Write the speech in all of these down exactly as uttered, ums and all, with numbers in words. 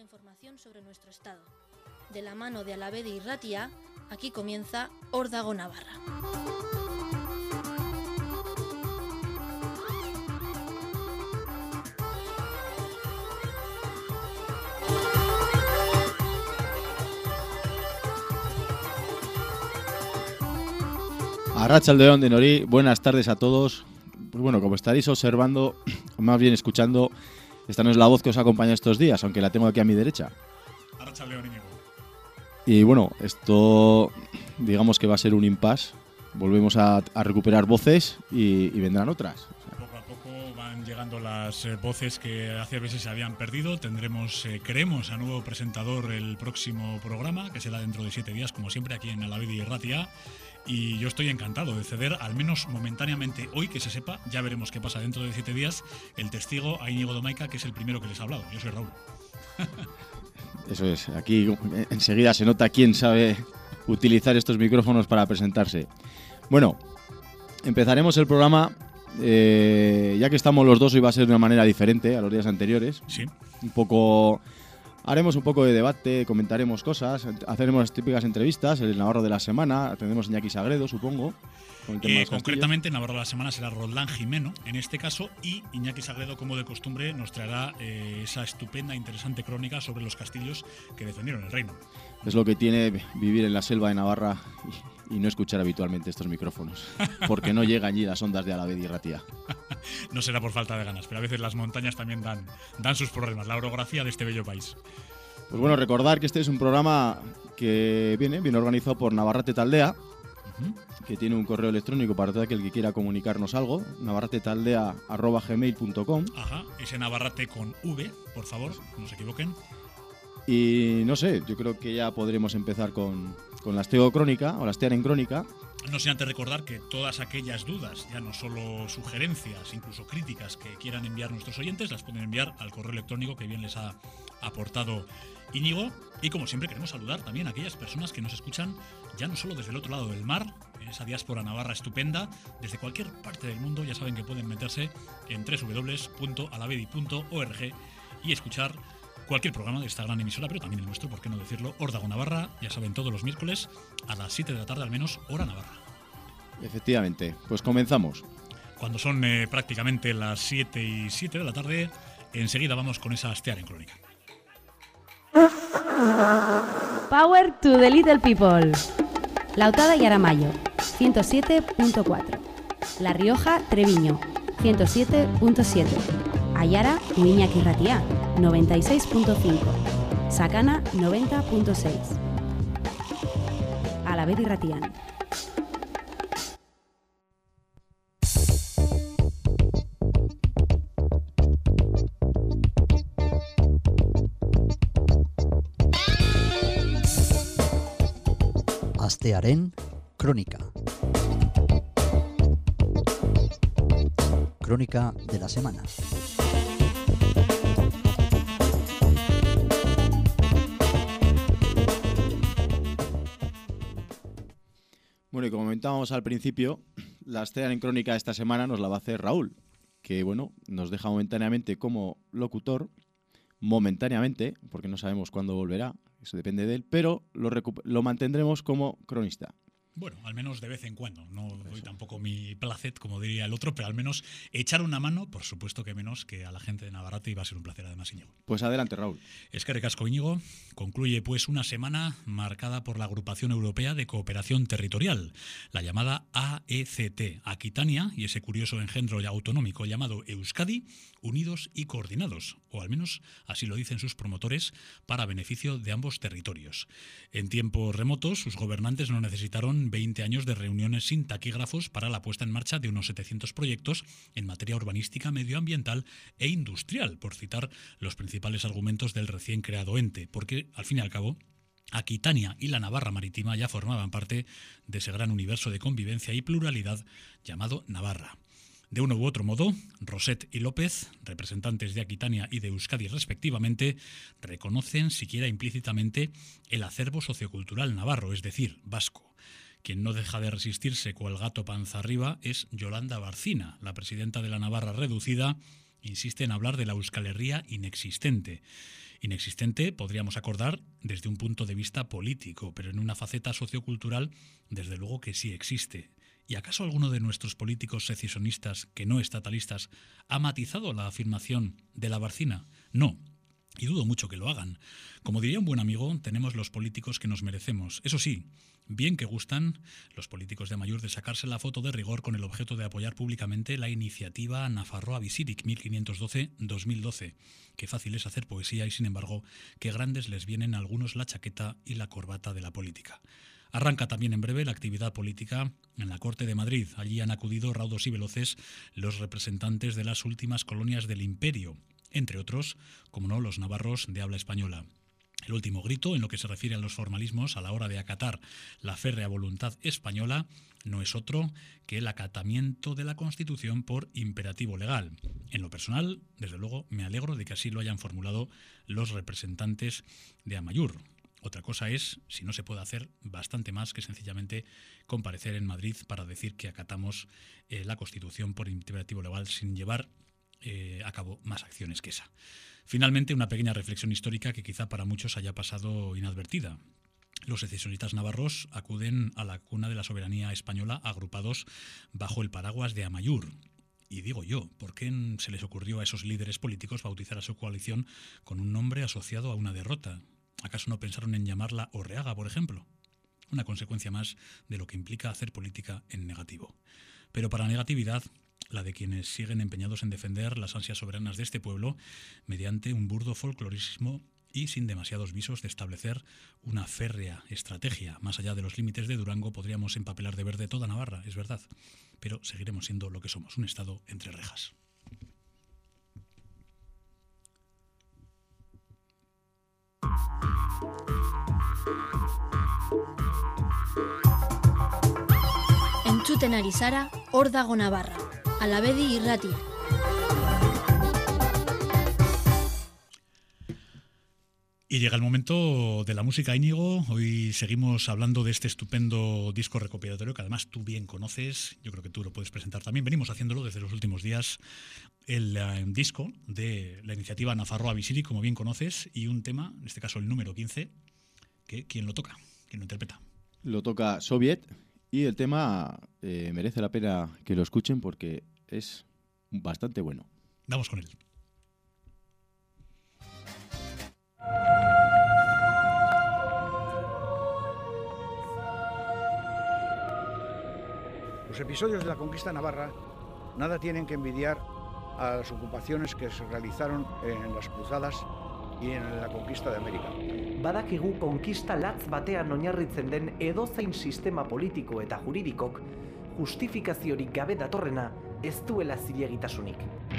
información sobre nuestro estado. De la mano de Alavedi y Ratia, aquí comienza Órdago Navarra. Arratsaldeon denori, buenas tardes a todos. Pues bueno, como estaréis observando, o más bien escuchando, esta no es la voz que os acompaña estos días, aunque la tengo aquí a mi derecha. Arratsaldeon, Íñigo. Y bueno, esto digamos que va a ser un impasse. Volvemos a, a recuperar voces y, y vendrán otras. Poco a poco van llegando las eh, voces que hace veces se habían perdido. Tendremos, eh, creemos, a nuevo presentador el próximo programa, que será dentro de siete días, como siempre, aquí en Alavedi y Ratia. Y yo estoy encantado de ceder, al menos momentáneamente, hoy, que se sepa, ya veremos qué pasa dentro de siete días, el testigo a Íñigo Domaica, que es el primero que les ha hablado. Yo soy Raúl. Eso es, aquí enseguida se nota quién sabe utilizar estos micrófonos para presentarse. Bueno, empezaremos el programa, eh, ya que estamos los dos, hoy va a ser de una manera diferente a los días anteriores. Sí. Un poco... Haremos un poco de debate, comentaremos cosas, haceremos las típicas entrevistas, el Navarro de la semana, tendremos a Iñaki Sagredo, supongo. Con el tema Eh, de los concretamente, el Navarro de la semana será Roldán Jimeno, en este caso, y Iñaki Sagredo, como de costumbre, nos traerá eh, esa estupenda e interesante crónica sobre los castillos que defendieron el reino. Es lo que tiene vivir en la selva de Navarra y, y no escuchar habitualmente estos micrófonos, porque no llegan allí las ondas de Alavedi y Ratia. No será por falta de ganas, pero a veces las montañas también dan, dan sus problemas, la orografía de este bello país. Pues bueno, recordar que este es un programa que viene, viene organizado por Navarrate Taldea, uh-huh. que tiene un correo electrónico para todo aquel que quiera comunicarnos algo, navarratetaldea arroba gmail punto com. Ajá, ese Navarrate con V, por favor, no se equivoquen. Y no sé, yo creo que ya podremos empezar con, con la Asteo Crónica, o la Astear en Crónica. No sin antes recordar que todas aquellas dudas, ya no solo sugerencias, incluso críticas que quieran enviar nuestros oyentes, las pueden enviar al correo electrónico que bien les ha aportado Íñigo. Y como siempre queremos saludar también a aquellas personas que nos escuchan ya no solo desde el otro lado del mar, en esa diáspora navarra estupenda, desde cualquier parte del mundo. Ya saben que pueden meterse en doble u doble u doble u punto alavedi punto org y escuchar cualquier programa de esta gran emisora, pero también el nuestro, por qué no decirlo, Órdago Navarra, ya saben, todos los miércoles a las siete de la tarde al menos, hora Navarra. Efectivamente, pues comenzamos. Cuando son eh, prácticamente las siete y siete de la tarde, enseguida vamos con esa Astear en Crónica. Power to the little people. Lautada y Aramayo, ciento siete punto cuatro. La Rioja, Treviño, ciento siete punto siete. Ayara y Iñaki Ratia, noventa y seis punto cinco. Sakana, noventa punto seis. Alavedi Ratian. Astearen Crónica. Crónica de la semana. Bueno, y como comentábamos al principio, la Astear en Crónica de esta semana nos la va a hacer Raúl, que bueno, nos deja momentáneamente como locutor, momentáneamente, porque no sabemos cuándo volverá, eso depende de él, pero lo, recu- lo mantendremos como cronista. Bueno, al menos de vez en cuando. No doy tampoco mi placet, como diría el otro, pero al menos echar una mano, por supuesto que menos que a la gente de Navarrate, y va a ser un placer además, Íñigo. Pues adelante, Raúl. Eskerrik asko, Íñigo. Concluye pues una semana marcada por la Agrupación Europea de Cooperación Territorial, la llamada A E C T, Aquitania y ese curioso engendro autonómico llamado Euskadi, unidos y coordinados, o al menos así lo dicen sus promotores, para beneficio de ambos territorios. En tiempos remotos, sus gobernantes no necesitaron veinte años de reuniones sin taquígrafos para la puesta en marcha de unos setecientos proyectos en materia urbanística, medioambiental e industrial, por citar los principales argumentos del recién creado ente, porque, al fin y al cabo, Aquitania y la Navarra Marítima ya formaban parte de ese gran universo de convivencia y pluralidad llamado Navarra. De uno u otro modo, Roset y López, representantes de Aquitania y de Euskadi respectivamente, reconocen siquiera implícitamente el acervo sociocultural navarro, es decir, vasco. Quien no deja de resistirse cual gato panza arriba es Yolanda Barcina, la presidenta de la Navarra reducida, insiste en hablar de la Euskal Herria inexistente. Inexistente, podríamos acordar, desde un punto de vista político, pero en una faceta sociocultural, desde luego que sí existe. ¿Y acaso alguno de nuestros políticos secesionistas, que no estatalistas, ha matizado la afirmación de la Barcina? No. Y dudo mucho que lo hagan. Como diría un buen amigo, tenemos los políticos que nos merecemos. Eso sí, bien que gustan los políticos de Amaiur de sacarse la foto de rigor con el objeto de apoyar públicamente la iniciativa Nafarroa Bizirik mil quinientos doce dos mil doce. Qué fácil es hacer poesía y, sin embargo, qué grandes les vienen a algunos la chaqueta y la corbata de la política. Arranca también en breve la actividad política en la Corte de Madrid. Allí han acudido raudos y veloces los representantes de las últimas colonias del Imperio, entre otros, como no, los navarros de habla española. El último grito, en lo que se refiere a los formalismos a la hora de acatar la férrea voluntad española, no es otro que el acatamiento de la Constitución por imperativo legal. En lo personal, desde luego, me alegro de que así lo hayan formulado los representantes de Amaiur. Otra cosa es si no se puede hacer bastante más que sencillamente comparecer en Madrid para decir que acatamos eh, la Constitución por imperativo legal sin llevar Eh, a cabo más acciones que esa. Finalmente, una pequeña reflexión histórica que quizá para muchos haya pasado inadvertida. Los secesionistas navarros acuden a la cuna de la soberanía española agrupados bajo el paraguas de Amaiur. Y digo yo, ¿por qué se les ocurrió a esos líderes políticos bautizar a su coalición con un nombre asociado a una derrota? ¿Acaso no pensaron en llamarla Orreaga, por ejemplo? Una consecuencia más de lo que implica hacer política en negativo. Pero para negatividad, la de quienes siguen empeñados en defender las ansias soberanas de este pueblo mediante un burdo folclorismo y sin demasiados visos de establecer una férrea estrategia. Más allá de los límites de Durango podríamos empapelar de verde toda Navarra, es verdad, pero seguiremos siendo lo que somos, un estado entre rejas. Entzuten ari zara, hor dago Navarra. Alabedi irratia. Y llega el momento de la música, Íñigo. Hoy seguimos hablando de este estupendo disco recopilatorio que además tú bien conoces. Yo creo que tú lo puedes presentar también. Venimos haciéndolo desde los últimos días. El uh, disco de la iniciativa Nafarroa Bizirik, como bien conoces, y un tema, en este caso el número quince, que ¿quién lo toca? ¿Quién lo interpreta? Lo toca Soviet y el tema eh, merece la pena que lo escuchen porque es bastante bueno. Vamos con él. Los episodios de la conquista navarra nada tienen que envidiar a las ocupaciones que se realizaron en las cruzadas y en la conquista de América. Badakigu konkista latz batean oinarritzen den edozein sistema politiko eta juridikok justifikaziorik gabe datorrena ez duela zilegitasunik.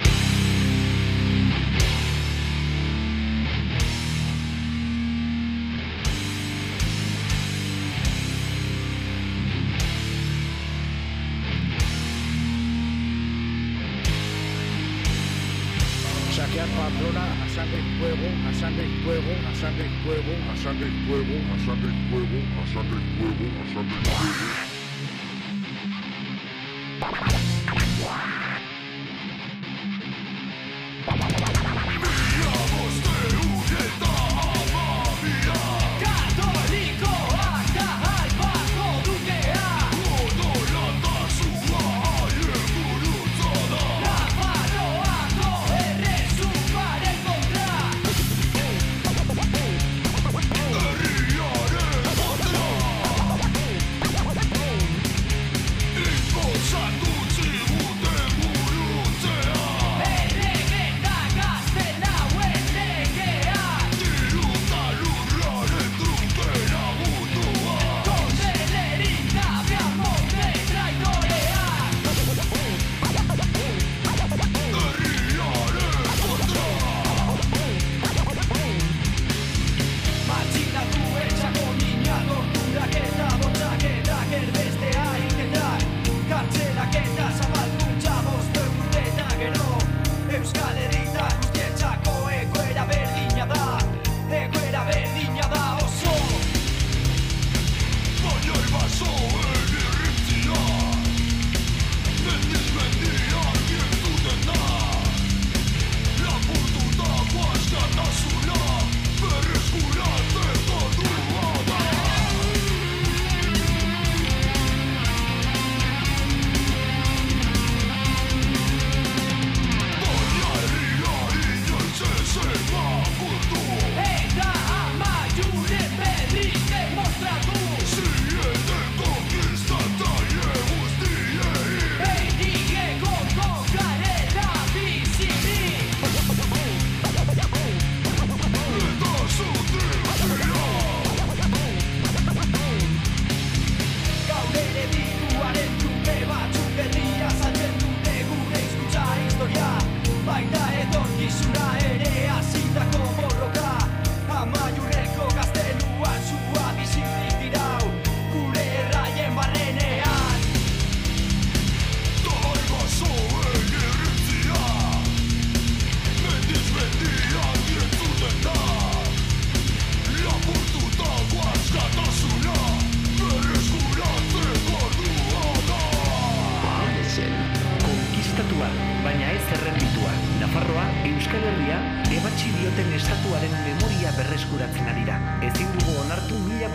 Saquear Pamplona a sangre y fuego, a sangre y fuego, a sangre y fuego, a sangre y fuego, a sangre y fuego, a sangre y fuego, a sangre y fuego. Impulsatu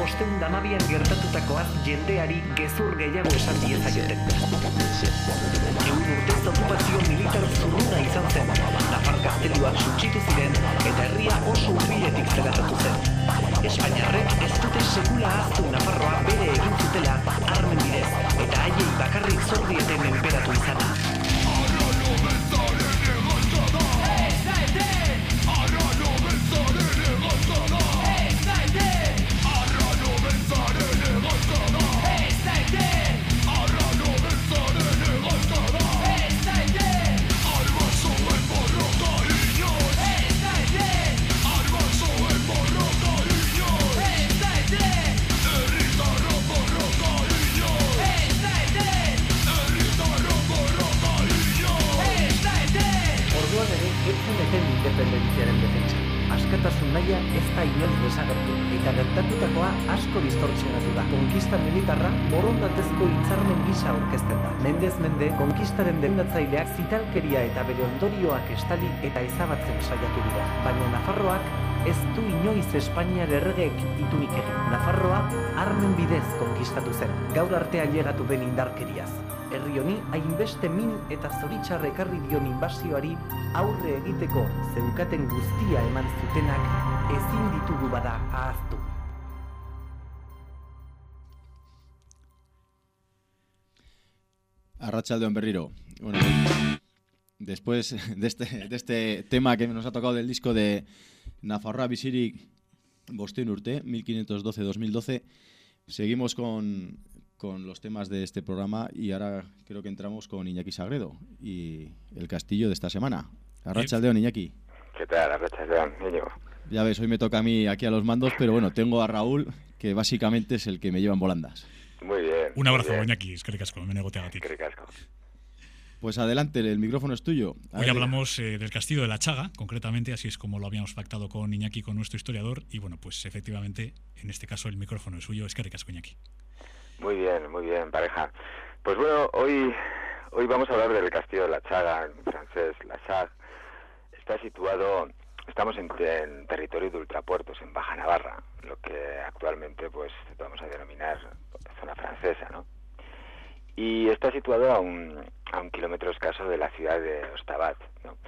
bosteun damabian gertatutakoaz jendeari gezur gehiago esan diezaioten. Ehun urtez okupazio militar zurruna izan zen, Nafar gazteluak suntsitu ziren eta herria oso hurbiletik zelatatu zen. Espainiarrek ez dute sekula ahaztu Nafarroa bere egin zutela armen bidez, eta haiei bakarrik zor diete menperatu izana. Independentziaren defentsa. Askatasun naia ez da inoiz desagertu, eta gertatutakoa asko distortsionatu da. Konkista militarra borondatezko hitzarmen gisa aurkezten da. Mendez mende, konkistaren defendatzaileak zitalkeria eta bere ondorioak estali eta ezabatzen saiatu dira. Baina Nafarroak ez du inoiz Espainiar erregeek itunik egin. Nafarroa armen bidez konkistatu zen, gaur arte ailegatu den indarkeriaz. Herri honi hainbeste min eta zoritxar ekarri dion inbasioari aurre egiteko zeukaten guztia eman zutenak ezin ditugu bada ahaztu. Arratsaldeon berriro. Bueno, después de este, de este tema que nos ha tocado del disco de Nafarroa bizirik bosteun urte, mil quinientos doce a dos mil doce, seguimos con... con los temas de este programa y ahora creo que entramos con Iñaki Sagredo y el castillo de esta semana. Arratsaldeon, Iñaki. ¿Qué tal? Arratsaldeon, niño. Ya ves, hoy me toca a mí aquí a los mandos, pero bueno, tengo a Raúl, que básicamente es el que me lleva en volandas. Muy bien. Un abrazo, bien. Iñaki, eskerrik asko, me negoteagatik. Eskerrik asko. Pues adelante, el micrófono es tuyo. A Hoy ver, hablamos eh, del Castillo de la Chaga, concretamente, así es como lo habíamos pactado con Iñaki, con nuestro historiador, y bueno, pues efectivamente, en este caso el micrófono es suyo. Eskerrik asko, Iñaki. Muy bien, muy bien, pareja. Pues bueno, hoy hoy vamos a hablar del Castillo de la Chaga, en francés, La Chaga. Está situado, estamos en, en territorio de ultrapuertos, en Baja Navarra, lo que actualmente pues vamos a denominar zona francesa, ¿no? Y está situado a un, a un kilómetro escaso de la ciudad de Ostabat, ¿no?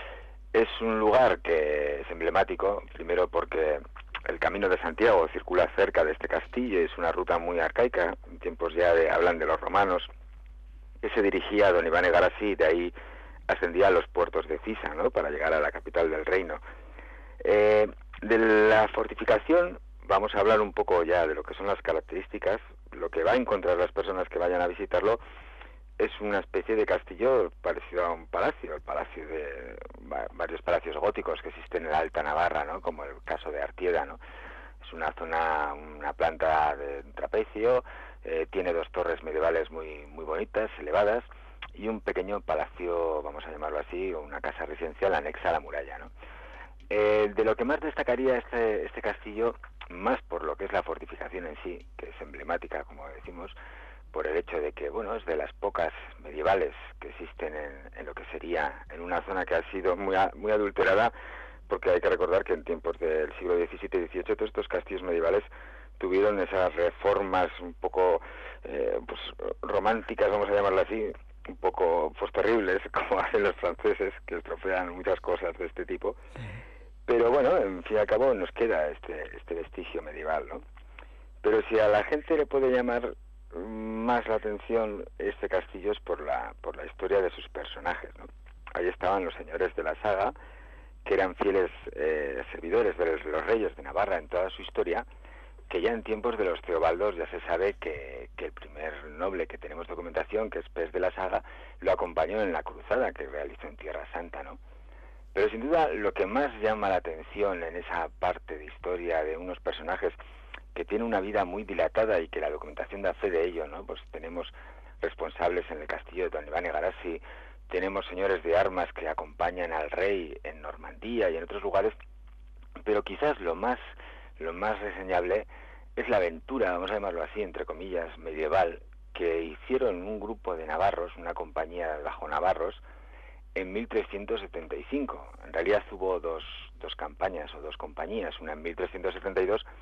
Es un lugar que es emblemático, primero porque el Camino de Santiago circula cerca de este castillo, es una ruta muy arcaica, en tiempos ya de, hablan de los romanos, que se dirigía a Don Iván Egarasí, de ahí ascendía a los puertos de Cisa, ¿no?, para llegar a la capital del reino. Eh, de la fortificación vamos a hablar un poco ya de lo que son las características. Lo que va a encontrar las personas que vayan a visitarlo es una especie de castillo parecido a un palacio, el palacio de varios palacios góticos que existen en la Alta Navarra, ¿no?, como el caso de Artieda, ¿no? Es una zona, una planta de trapecio, eh, tiene dos torres medievales muy muy bonitas, elevadas, y un pequeño palacio, vamos a llamarlo así, o una casa residencial anexa a la muralla, ¿no? Eh, de lo que más destacaría este, este castillo, más por lo que es la fortificación en sí, que es emblemática, como decimos, por el hecho de que, bueno, es de las pocas medievales que existen en, en lo que sería, en una zona que ha sido muy, muy adulterada, porque hay que recordar que en tiempos del siglo diecisiete y dieciocho todos estos castillos medievales tuvieron esas reformas un poco eh, pues, románticas, vamos a llamarlo así, un poco pues terribles, como hacen los franceses, que estropean muchas cosas de este tipo. Pero bueno, en fin y al cabo nos queda este, este vestigio medieval, ¿no? Pero si a la gente le puede llamar más la atención este castillo es por la por la historia de sus personajes, ¿no? Ahí estaban los señores de la saga, que eran fieles eh, servidores de los, los reyes de Navarra en toda su historia, que ya en tiempos de los Teobaldos ya se sabe que, que el primer noble que tenemos documentación, que es Pes de la Saga, lo acompañó en la cruzada que realizó en Tierra Santa, ¿no? Pero sin duda lo que más llama la atención en esa parte de historia de unos personajes que tienen una vida muy dilatada y que la documentación da fe de ello, ¿no? Pues tenemos responsables en el castillo de Don Iván Egarasí, tenemos señores de armas que acompañan al rey en Normandía y en otros lugares, pero quizás lo más lo más reseñable es la aventura, vamos a llamarlo así, entre comillas, medieval, que hicieron un grupo de navarros, una compañía de bajo navarros, en mil trescientos setenta y cinco. En realidad hubo dos, dos campañas o dos compañías, una en mil trescientos setenta y dos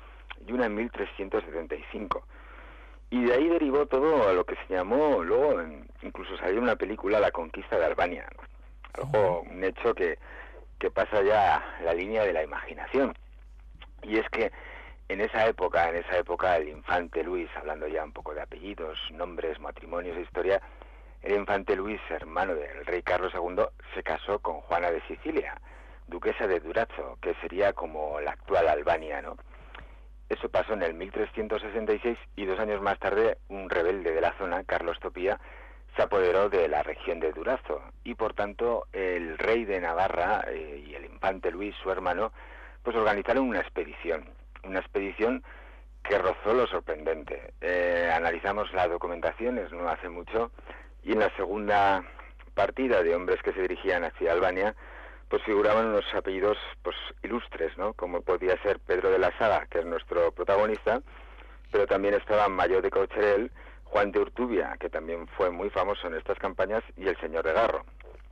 y una en mil trescientos setenta y cinco. Y de ahí derivó todo a lo que se llamó, luego incluso salió una película, La conquista de Albania, ¿no? Algo, un hecho que, que pasa ya la línea de la imaginación. Y es que en esa época, en esa época el infante Luis, hablando ya un poco de apellidos, nombres, matrimonios e historia, el infante Luis, hermano del rey Carlos segundo, se casó con Juana de Sicilia, duquesa de Durazzo, que sería como la actual Albania, ¿no? Eso pasó en el mil trescientos sesenta y seis y dos años más tarde un rebelde de la zona, Carlos Topía, se apoderó de la región de Durazzo y por tanto el rey de Navarra eh, y el infante Luis, su hermano, pues organizaron una expedición, una expedición que rozó lo sorprendente. Eh, analizamos las documentaciones no hace mucho y en la segunda partida de hombres que se dirigían hacia Albania, pues figuraban unos apellidos pues ilustres, ¿no? Como podía ser Pedro de la Saga, que es nuestro protagonista, pero también estaban Mayo de Cocherel, Juan de Urtubia, que también fue muy famoso en estas campañas, y el señor de Garro.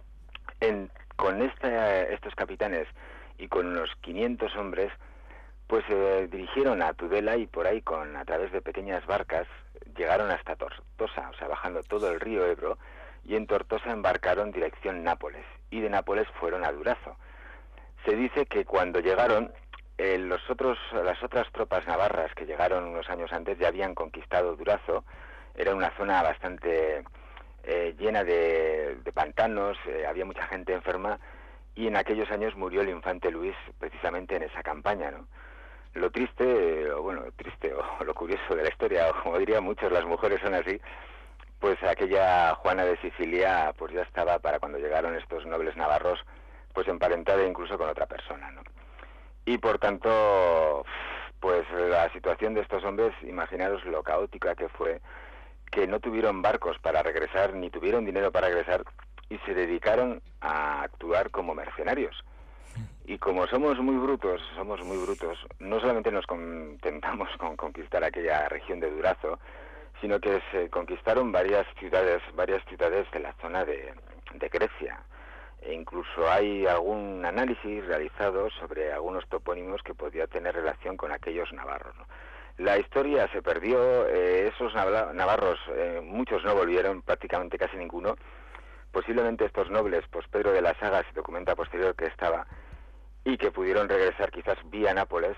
En, con este, estos capitanes y con unos quinientos hombres, pues se eh, dirigieron a Tudela y por ahí, con a través de pequeñas barcas, llegaron hasta Tortosa, o sea, bajando todo el río Ebro, y en Tortosa embarcaron dirección Nápoles, y de Nápoles fueron a Durazzo. Se dice que cuando llegaron, eh, los otros, las otras tropas navarras que llegaron unos años antes ya habían conquistado Durazzo. Era una zona bastante eh, llena de, de pantanos, eh, había mucha gente enferma, y en aquellos años murió el infante Luis precisamente en esa campaña, ¿no? Lo triste, o bueno, triste, o lo curioso de la historia, o como dirían muchos, las mujeres son así, pues aquella Juana de Sicilia pues ya estaba, para cuando llegaron estos nobles navarros, pues emparentada incluso con otra persona, ¿no? Y por tanto, pues la situación de estos hombres, imaginaros lo caótica que fue, que no tuvieron barcos para regresar, ni tuvieron dinero para regresar, y se dedicaron a actuar como mercenarios. Y como somos muy brutos, somos muy brutos, no solamente nos contentamos con conquistar aquella región de Durazzo, sino que se conquistaron varias ciudades, varias ciudades de la zona de, de Grecia. E incluso hay algún análisis realizado sobre algunos topónimos que podía tener relación con aquellos navarros, ¿no? La historia se perdió, eh, esos navarros, eh, muchos no volvieron, prácticamente casi ninguno. Posiblemente estos nobles, pues Pedro de la Saga se documenta posterior que estaba, y que pudieron regresar quizás vía Nápoles,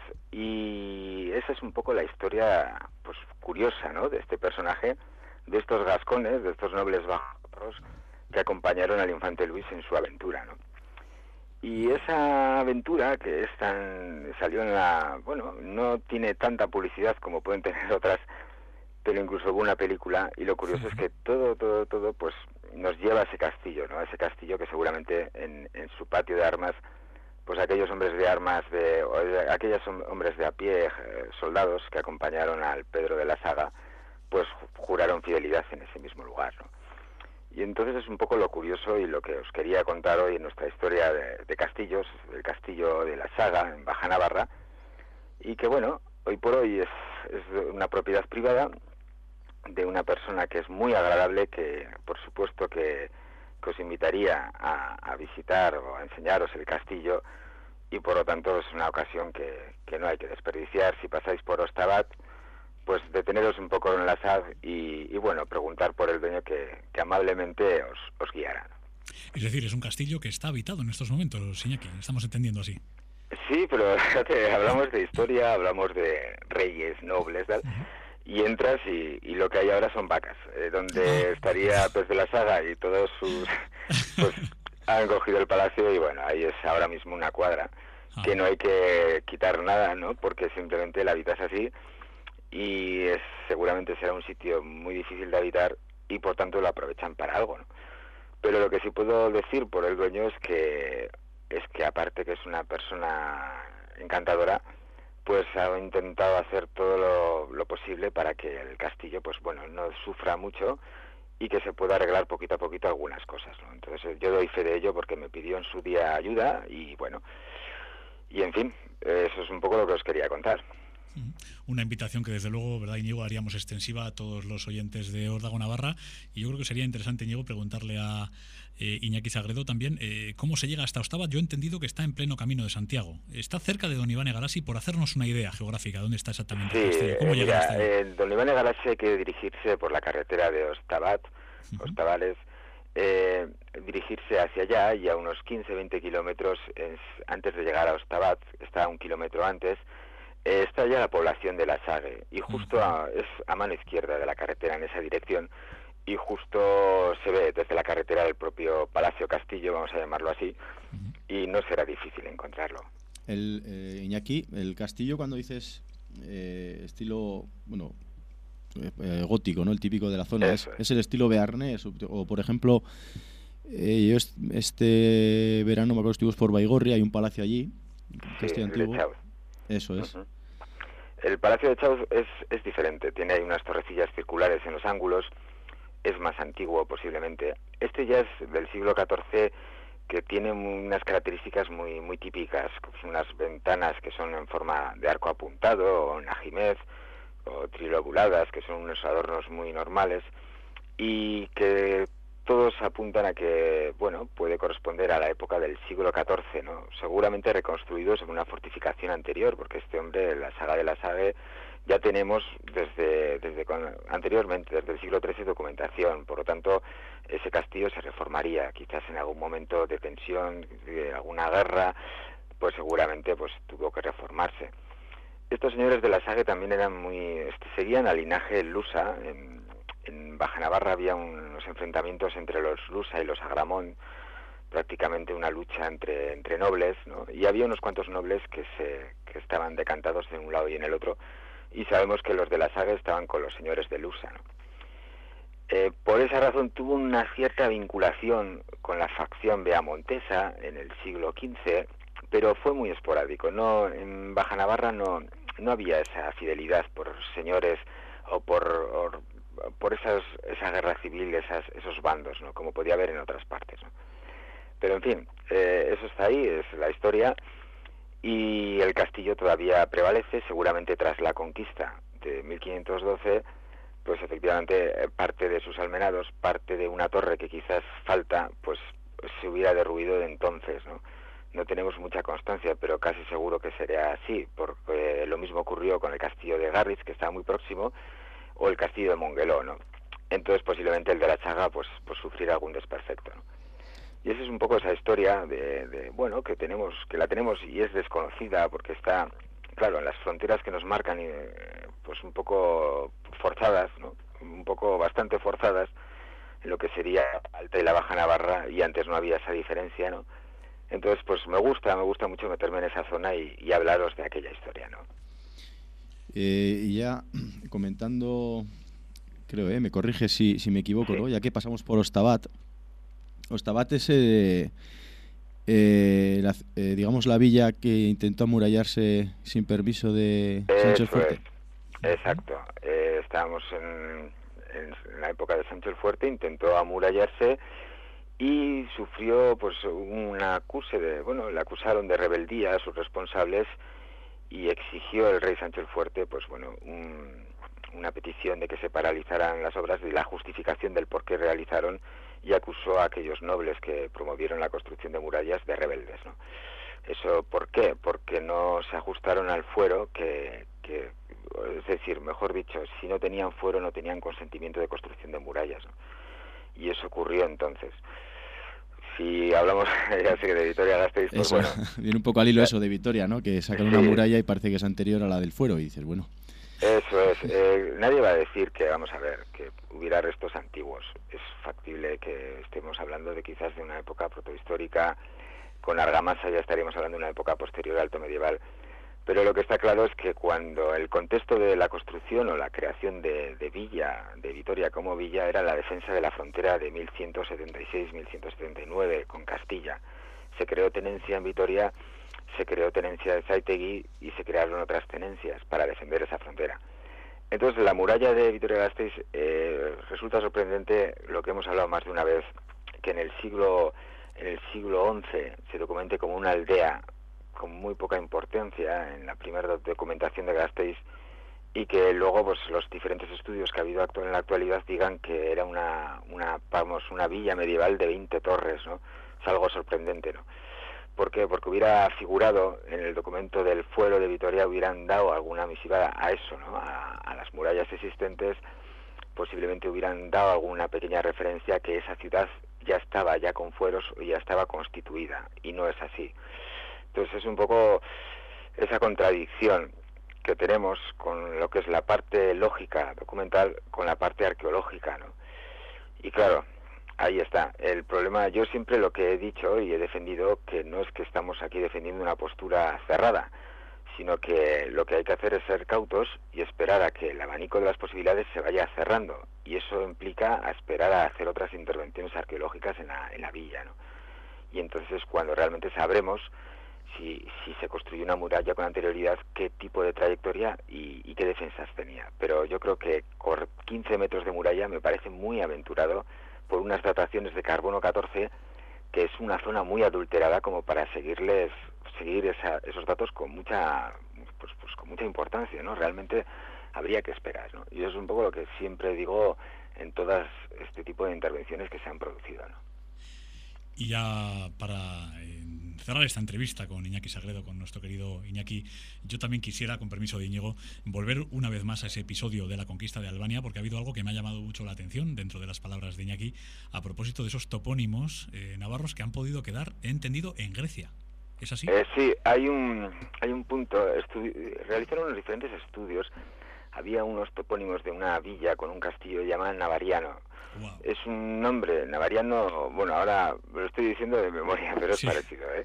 y esa es un poco la historia pues curiosa, ¿no?, de este personaje, de estos gascones, de estos nobles bajos que acompañaron al infante Luis en su aventura, ¿no? Y esa aventura, que es tan, salió en la, bueno, no tiene tanta publicidad como pueden tener otras, pero incluso hubo una película, y lo curioso es que todo, todo, todo, pues nos lleva a ese castillo, ¿no?, a ese castillo que seguramente en, en su patio de armas, pues aquellos hombres de armas, de, de aquellos hombres de a pie, eh, soldados que acompañaron al Pedro de la Saga, pues juraron fidelidad en ese mismo lugar, ¿no? Y entonces es un poco lo curioso y lo que os quería contar hoy en nuestra historia de, de castillos, el castillo de la Saga en Baja Navarra, y que bueno, hoy por hoy es, es una propiedad privada de una persona que es muy agradable, que por supuesto que, que os invitaría a, a visitar o a enseñaros el castillo, y por lo tanto es una ocasión que, que no hay que desperdiciar. Si pasáis por Ostabat, pues deteneros un poco en la S A D y, y bueno, preguntar por el dueño que, que amablemente os, os guiará. Es decir, es un castillo que está habitado en estos momentos, Iñaki, estamos entendiendo así. Sí, pero fíjate, hablamos de historia, hablamos de reyes, nobles, tal, uh-huh. Y entras y, y lo que hay ahora son vacas, eh, donde uh-huh. estaría Pez de la Saga y todos sus... pues han cogido el palacio, y bueno, ahí es ahora mismo una cuadra, uh-huh. que no hay que quitar nada, ¿no?, porque simplemente la habitas así, y es, seguramente será un sitio muy difícil de habitar, y por tanto lo aprovechan para algo, ¿no? Pero lo que sí puedo decir por el dueño es que es que aparte que es una persona encantadora, pues ha intentado hacer todo lo, lo posible para que el castillo, pues bueno, no sufra mucho y que se pueda arreglar poquito a poquito algunas cosas, ¿no? Entonces yo doy fe de ello porque me pidió en su día ayuda, y bueno, y en fin, eso es un poco lo que os quería contar. una invitación que desde luego, ¿verdad, Íñigo?, haríamos extensiva a todos los oyentes de Órdago Navarra, y yo creo que sería interesante, Íñigo, preguntarle a eh, Iñaki Sagredo también eh, cómo se llega hasta Ostabat. Yo he entendido que está en pleno camino de Santiago. Está cerca de Don Iván Egarasi, por hacernos una idea geográfica, ¿dónde está exactamente sí, el castillo? ¿Cómo eh, llega mira, hasta allí? eh, Don Iván Egarasi hay que dirigirse por la carretera de Ostabat, uh-huh. Ostabales, eh, dirigirse hacia allá, y a unos quince a veinte kilómetros es, antes de llegar a Ostabat, está un kilómetro antes, eh, está ya la población de La Sague, y justo uh-huh. a, es a mano izquierda de la carretera, en esa dirección, y justo se ve desde la carretera del propio Palacio Castillo, vamos a llamarlo así, uh-huh. y no será difícil encontrarlo. El eh, Iñaki, el castillo, cuando dices eh, estilo, bueno, eh, gótico, ¿no? El típico de la zona, es, es. es el estilo bearnés, o por ejemplo, eh, yo este verano me acuerdo que estuvimos por Baigorria, hay un palacio allí, un sí, castillo antiguo. Chauz. Eso es. Uh-huh. El Palacio de Chauz es, es diferente, tiene ahí unas torrecillas circulares en los ángulos, es más antiguo posiblemente. Este ya es del siglo catorce, que tiene unas características muy muy típicas, unas ventanas que son en forma de arco apuntado o en ajimez, o trilobuladas, que son unos adornos muy normales, y que todos apuntan a que, bueno, puede corresponder a la época del siglo catorce, ¿no? Seguramente reconstruido sobre una fortificación anterior, porque este hombre, la saga de La Sague, ya tenemos desde desde anteriormente, desde el siglo trece, documentación. Por lo tanto, ese castillo se reformaría, quizás en algún momento de tensión, de alguna guerra, pues seguramente pues tuvo que reformarse. Estos señores de La Sague también eran muy, este, seguían al linaje lusa. En, en Baja Navarra había unos enfrentamientos entre los lusa y los Agramón, prácticamente una lucha entre entre nobles, ¿no? Y había unos cuantos nobles que se que estaban decantados en un lado y en el otro, y sabemos que los de La Sague estaban con los señores de Lusa, ¿no? Eh, por esa razón tuvo una cierta vinculación con la facción beamontesa en el siglo quince, pero fue muy esporádico. No, en Baja Navarra no no había esa fidelidad por señores o por o, por esas esa guerra civil, esas esos bandos, ¿no? Como podía haber en otras partes, ¿no? Pero en fin, eh, eso está ahí, es la historia, y el castillo todavía prevalece, seguramente tras la conquista de mil quinientos doce, pues efectivamente parte de sus almenados, parte de una torre que quizás falta, pues se hubiera derruido de entonces, ¿no? No tenemos mucha constancia, pero casi seguro que sería así, porque lo mismo ocurrió con el castillo de Garritz, que estaba muy próximo, o el castillo de Mongueló, ¿no? Entonces posiblemente el de La Chaga pues, pues sufrirá algún desperfecto, ¿no? Y esa es un poco esa historia de, de, bueno, que tenemos, que la tenemos y es desconocida, porque está, claro, en las fronteras que nos marcan, eh, pues un poco forzadas, ¿no? Un poco bastante forzadas, en lo que sería Alta y la Baja Navarra, y antes no había esa diferencia, ¿no? Entonces, pues me gusta, me gusta mucho meterme en esa zona y, y hablaros de aquella historia, ¿no? Eh, y ya comentando, creo, eh, me corrige si, si me equivoco, sí. ¿no? Ya que pasamos por Ostabat, Ostabat es, eh, eh, la, eh, digamos, la villa que intentó amurallarse sin permiso de Sancho el Fuerte. Es. Exacto. Eh, estábamos en, en la época de Sancho el Fuerte, intentó amurallarse y sufrió, pues, un acuse de, bueno, le acusaron de rebeldía a sus responsables y exigió el rey Sancho el Fuerte, pues, bueno, un, una petición de que se paralizaran las obras y la justificación del por qué realizaron, y acusó a aquellos nobles que promovieron la construcción de murallas de rebeldes, ¿no? ¿Eso por qué? Porque no se ajustaron al fuero que, que, es decir, mejor dicho, si no tenían fuero no tenían consentimiento de construcción de murallas, ¿no? Y eso ocurrió entonces. Si hablamos, ya sé que de Vitoria-Gasteiz, pues eso, bueno. Viene un poco al hilo eso de Vitoria, ¿no? Que sacan sí. una muralla y parece que es anterior a la del fuero, y dices, bueno. Eso es. Eh, nadie va a decir que, vamos a ver, que hubiera restos antiguos. Es factible que estemos hablando de quizás de una época protohistórica. Con argamasa ya estaríamos hablando de una época posterior al alto medieval. Pero lo que está claro es que cuando el contexto de la construcción o la creación de, de Villa, de Vitoria como villa, era la defensa de la frontera de mil ciento setenta y seis a mil ciento setenta y nueve con Castilla. Se creó tenencia en Vitoria, se creó tenencia de Zaitegui y se crearon otras tenencias para defender esa frontera. Entonces, la muralla de Vitoria-Gasteiz eh, resulta sorprendente, lo que hemos hablado más de una vez, que en el siglo en el siglo once se documente como una aldea con muy poca importancia en la primera documentación de Gasteiz, y que luego pues los diferentes estudios que ha habido actual en la actualidad digan que era una, una, vamos, una villa medieval de veinte torres, ¿no? Es algo sorprendente, ¿no? ¿Por qué? Porque hubiera figurado en el documento del fuero de Vitoria, hubieran dado alguna misiva a eso, ¿no? A, a las murallas existentes, posiblemente hubieran dado alguna pequeña referencia a que esa ciudad ya estaba ya con fueros y ya estaba constituida, y no es así. Entonces es un poco esa contradicción que tenemos con lo que es la parte lógica documental con la parte arqueológica, ¿no? Y claro, ahí está. El problema, yo siempre lo que he dicho y he defendido, que no es que estamos aquí defendiendo una postura cerrada, sino que lo que hay que hacer es ser cautos y esperar a que el abanico de las posibilidades se vaya cerrando. Y eso implica a esperar a hacer otras intervenciones arqueológicas en la, en la villa, ¿no? Y entonces cuando realmente sabremos si, si se construyó una muralla con anterioridad, qué tipo de trayectoria y, y qué defensas tenía. Pero yo creo que con quince metros de muralla me parece muy aventurado por unas dataciones de carbono catorce, que es una zona muy adulterada como para seguirles seguir esa, esos datos con mucha pues, pues con mucha importancia, ¿no? Realmente habría que esperar, ¿no? Y eso es un poco lo que siempre digo en todas este tipo de intervenciones que se han producido, ¿no? Y ya para eh, cerrar esta entrevista con Iñaki Sagredo, con nuestro querido Iñaki, yo también quisiera, con permiso de Íñigo, volver una vez más a ese episodio de la conquista de Albania, porque ha habido algo que me ha llamado mucho la atención dentro de las palabras de Iñaki, a propósito de esos topónimos eh, navarros que han podido quedar, he entendido, en Grecia. ¿Es así? Eh, sí, hay un, hay un punto, realizaron unos diferentes estudios, había unos topónimos de una villa con un castillo llamado Navariano. Wow. Es un nombre, Navariano, bueno, ahora lo estoy diciendo de memoria, pero es sí. parecido, ¿eh?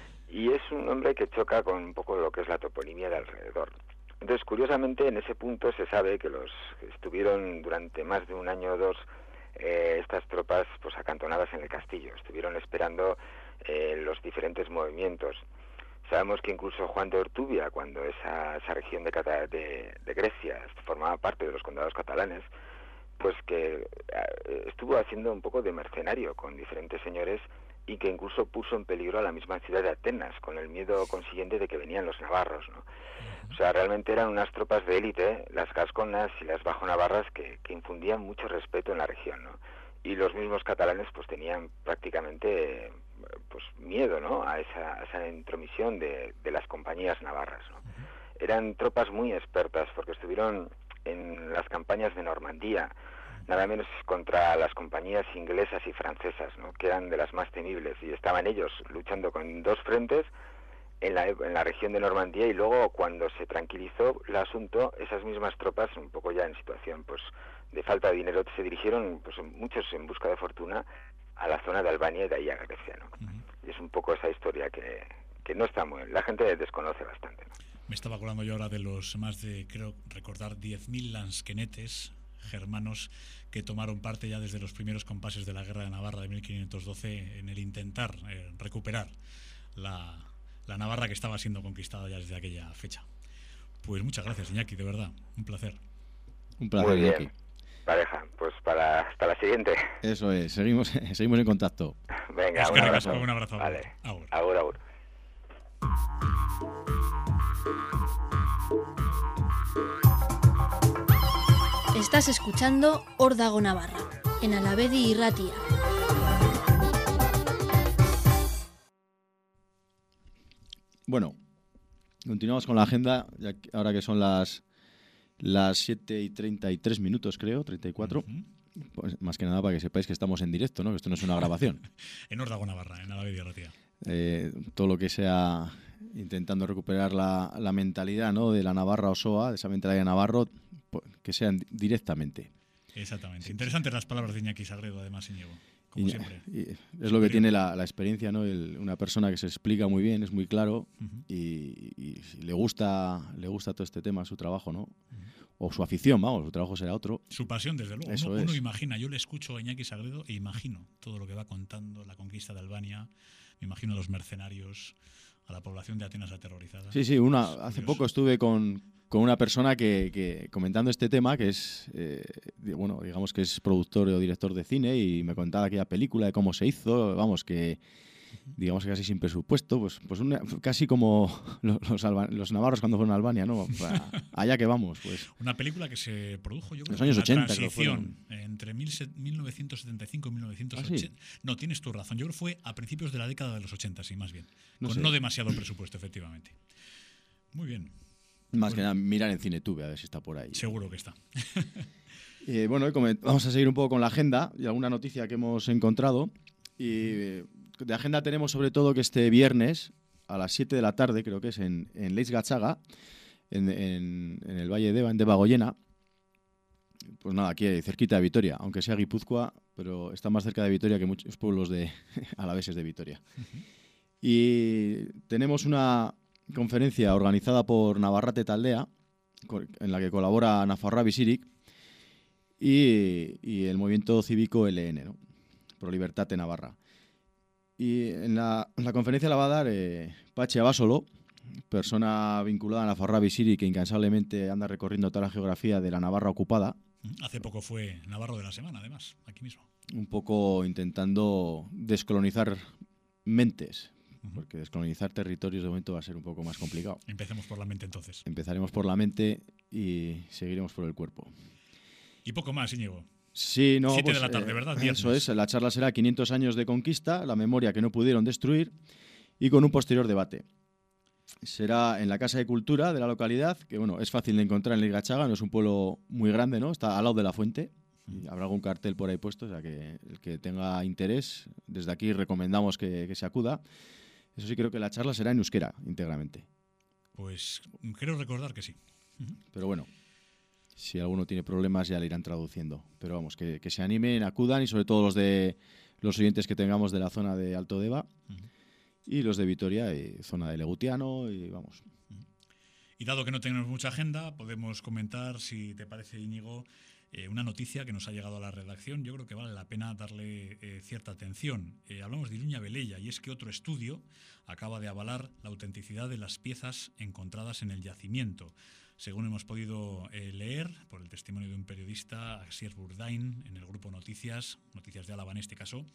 Y es un nombre que choca con un poco lo que es la toponimia de alrededor. Entonces, curiosamente, en ese punto se sabe que los que estuvieron durante más de un año o dos eh, estas tropas pues acantonadas en el castillo, estuvieron esperando eh, los diferentes movimientos. Sabemos que incluso Juan de Ortubia, cuando esa, esa región de, Cata, de, de Grecia formaba parte de los condados catalanes, pues que eh, estuvo haciendo un poco de mercenario con diferentes señores y que incluso puso en peligro a la misma ciudad de Atenas, con el miedo consiguiente de que venían los navarros, ¿no? O sea, realmente eran unas tropas de élite, las gasconas y las bajonavarras, que, que infundían mucho respeto en la región, ¿no? Y los mismos catalanes pues tenían prácticamente pues miedo, ¿no?, a esa, a esa intromisión de, de las compañías navarras, ¿no? Eran tropas muy expertas porque estuvieron en las campañas de Normandía, nada menos contra las compañías inglesas y francesas, ¿no?, que eran de las más temibles, y estaban ellos luchando con dos frentes en la, en la región de Normandía, y luego cuando se tranquilizó el asunto, esas mismas tropas, un poco ya en situación pues de falta de dinero, se dirigieron pues muchos en busca de fortuna a la zona de Albania y de ahí a Grecia, ¿no? Uh-huh. Y es un poco esa historia que, que no está muy... la gente desconoce bastante, ¿no? Me estaba acordando yo ahora de los más de, creo recordar, diez mil lansquenetes germanos que tomaron parte ya desde los primeros compases de la Guerra de Navarra de mil quinientos doce en el intentar eh, recuperar la, la Navarra que estaba siendo conquistada ya desde aquella fecha. Pues muchas gracias, Iñaki, de verdad, un placer. Un placer, Iñaki. Pareja, pues para hasta la siguiente. Eso es, seguimos, seguimos en contacto. Venga, es un que abrazo. Un abrazo. Vale. Agur. Agur, agur. Estás escuchando Órdago Navarra, en Alavedi y Ratia. Bueno, continuamos con la agenda, ya que ahora que son las las siete y treinta y tres minutos, creo, treinta y cuatro. Uh-huh. Pues más que nada para que sepáis que estamos en directo, ¿no? Que esto no es una grabación. En Órdago Navarra, en Alavedi y Ratia. Eh, todo lo que sea intentando recuperar la, la mentalidad, ¿no?, de la Navarra Osoa, de esa mentalidad de Navarro, que sean directamente. Exactamente. Interesantes las palabras de Iñaki Sagredo, además, Íñigo, como y, siempre. Y es Superior. Lo que tiene la, la experiencia, ¿no? El, una persona que se explica muy bien, es muy claro, uh-huh. y, y, y le gusta le gusta todo este tema, su trabajo, ¿no? Uh-huh. O su afición, vamos, su trabajo será otro. Su pasión, desde luego. Eso uno, es. uno imagina, yo le escucho a Iñaki Sagredo e imagino todo lo que va contando, la conquista de Albania, me imagino a los mercenarios, a la población de Atenas aterrorizada. Sí, sí, una, hace poco estuve con, con una persona que, que comentando este tema, que es, eh, bueno, digamos que es productor o director de cine, y me contaba aquella película de cómo se hizo, vamos, que, digamos que casi sin presupuesto, pues, pues una, casi como los, los, alba, los navarros cuando fueron a Albania, ¿no? Allá que vamos, pues. Una película que se produjo, yo creo, en los años en ochenta, transición entre mil novecientos setenta y cinco y mil novecientos ochenta. ¿Ah, sí? No, tienes tu razón. Yo creo que fue a principios de la década de los ochenta, sí, más bien. No Con sé. no demasiado presupuesto, efectivamente. Muy bien. Más que nada, mirar en Cinetube a ver si está por ahí. Seguro que está. Eh, bueno, vamos a seguir un poco con la agenda y alguna noticia que hemos encontrado. Y eh, de agenda tenemos sobre todo que este viernes a las siete de la tarde, creo que es en, en Leitz Gatzaga, en, en, en el Valle de Eba, en Debagoyena. Pues nada, aquí cerquita de Vitoria, aunque sea Guipúzcoa, pero está más cerca de Vitoria que muchos pueblos de alaveses de Vitoria. Uh-huh. Y tenemos una conferencia organizada por Navarrate Taldea, en la que colabora Nafarroa Bizirik y, y el movimiento cívico L N, ¿no? Pro Libertate Navarra. Y en la, en la conferencia la va a dar eh, Patxi Abasolo, persona vinculada a Nafarroa Bizirik que incansablemente anda recorriendo toda la geografía de la Navarra ocupada. Hace poco fue Navarro de la Semana, además, aquí mismo. Un poco intentando descolonizar mentes, uh-huh. porque descolonizar territorios de momento va a ser un poco más complicado. Empecemos por la mente entonces. Empezaremos por la mente y seguiremos por el cuerpo. Y poco más, Íñigo. Sí, no, Siete pues, de la tarde, eh, ¿verdad? Viernes. Eso es, la charla será quinientos años de conquista, la memoria que no pudieron destruir y con un posterior debate. Será en la Casa de Cultura de la localidad, que bueno, es fácil de encontrar en Leitz Gatzaga, no es un pueblo muy grande, ¿no? Está al lado de la fuente y habrá algún cartel por ahí puesto, o sea que el que tenga interés, desde aquí recomendamos que, que se acuda. Eso sí, creo que la charla será en euskera íntegramente. Pues creo recordar que sí. Pero bueno, si alguno tiene problemas ya le irán traduciendo. Pero vamos, que, que se animen, acudan y sobre todo los de los oyentes que tengamos de la zona de Alto Deba. Uh-huh. Y los de Vitoria, y zona de Legutiano, y vamos. Y dado que no tenemos mucha agenda, podemos comentar, si te parece, Íñigo, eh, una noticia que nos ha llegado a la redacción. Yo creo que vale la pena darle eh, cierta atención. Eh, hablamos de Iruña Velella, y es que otro estudio acaba de avalar la autenticidad de las piezas encontradas en el yacimiento. Según hemos podido eh, leer, por el testimonio de un periodista, Asier Burdain, en el grupo Noticias, Noticias de Álava en este caso,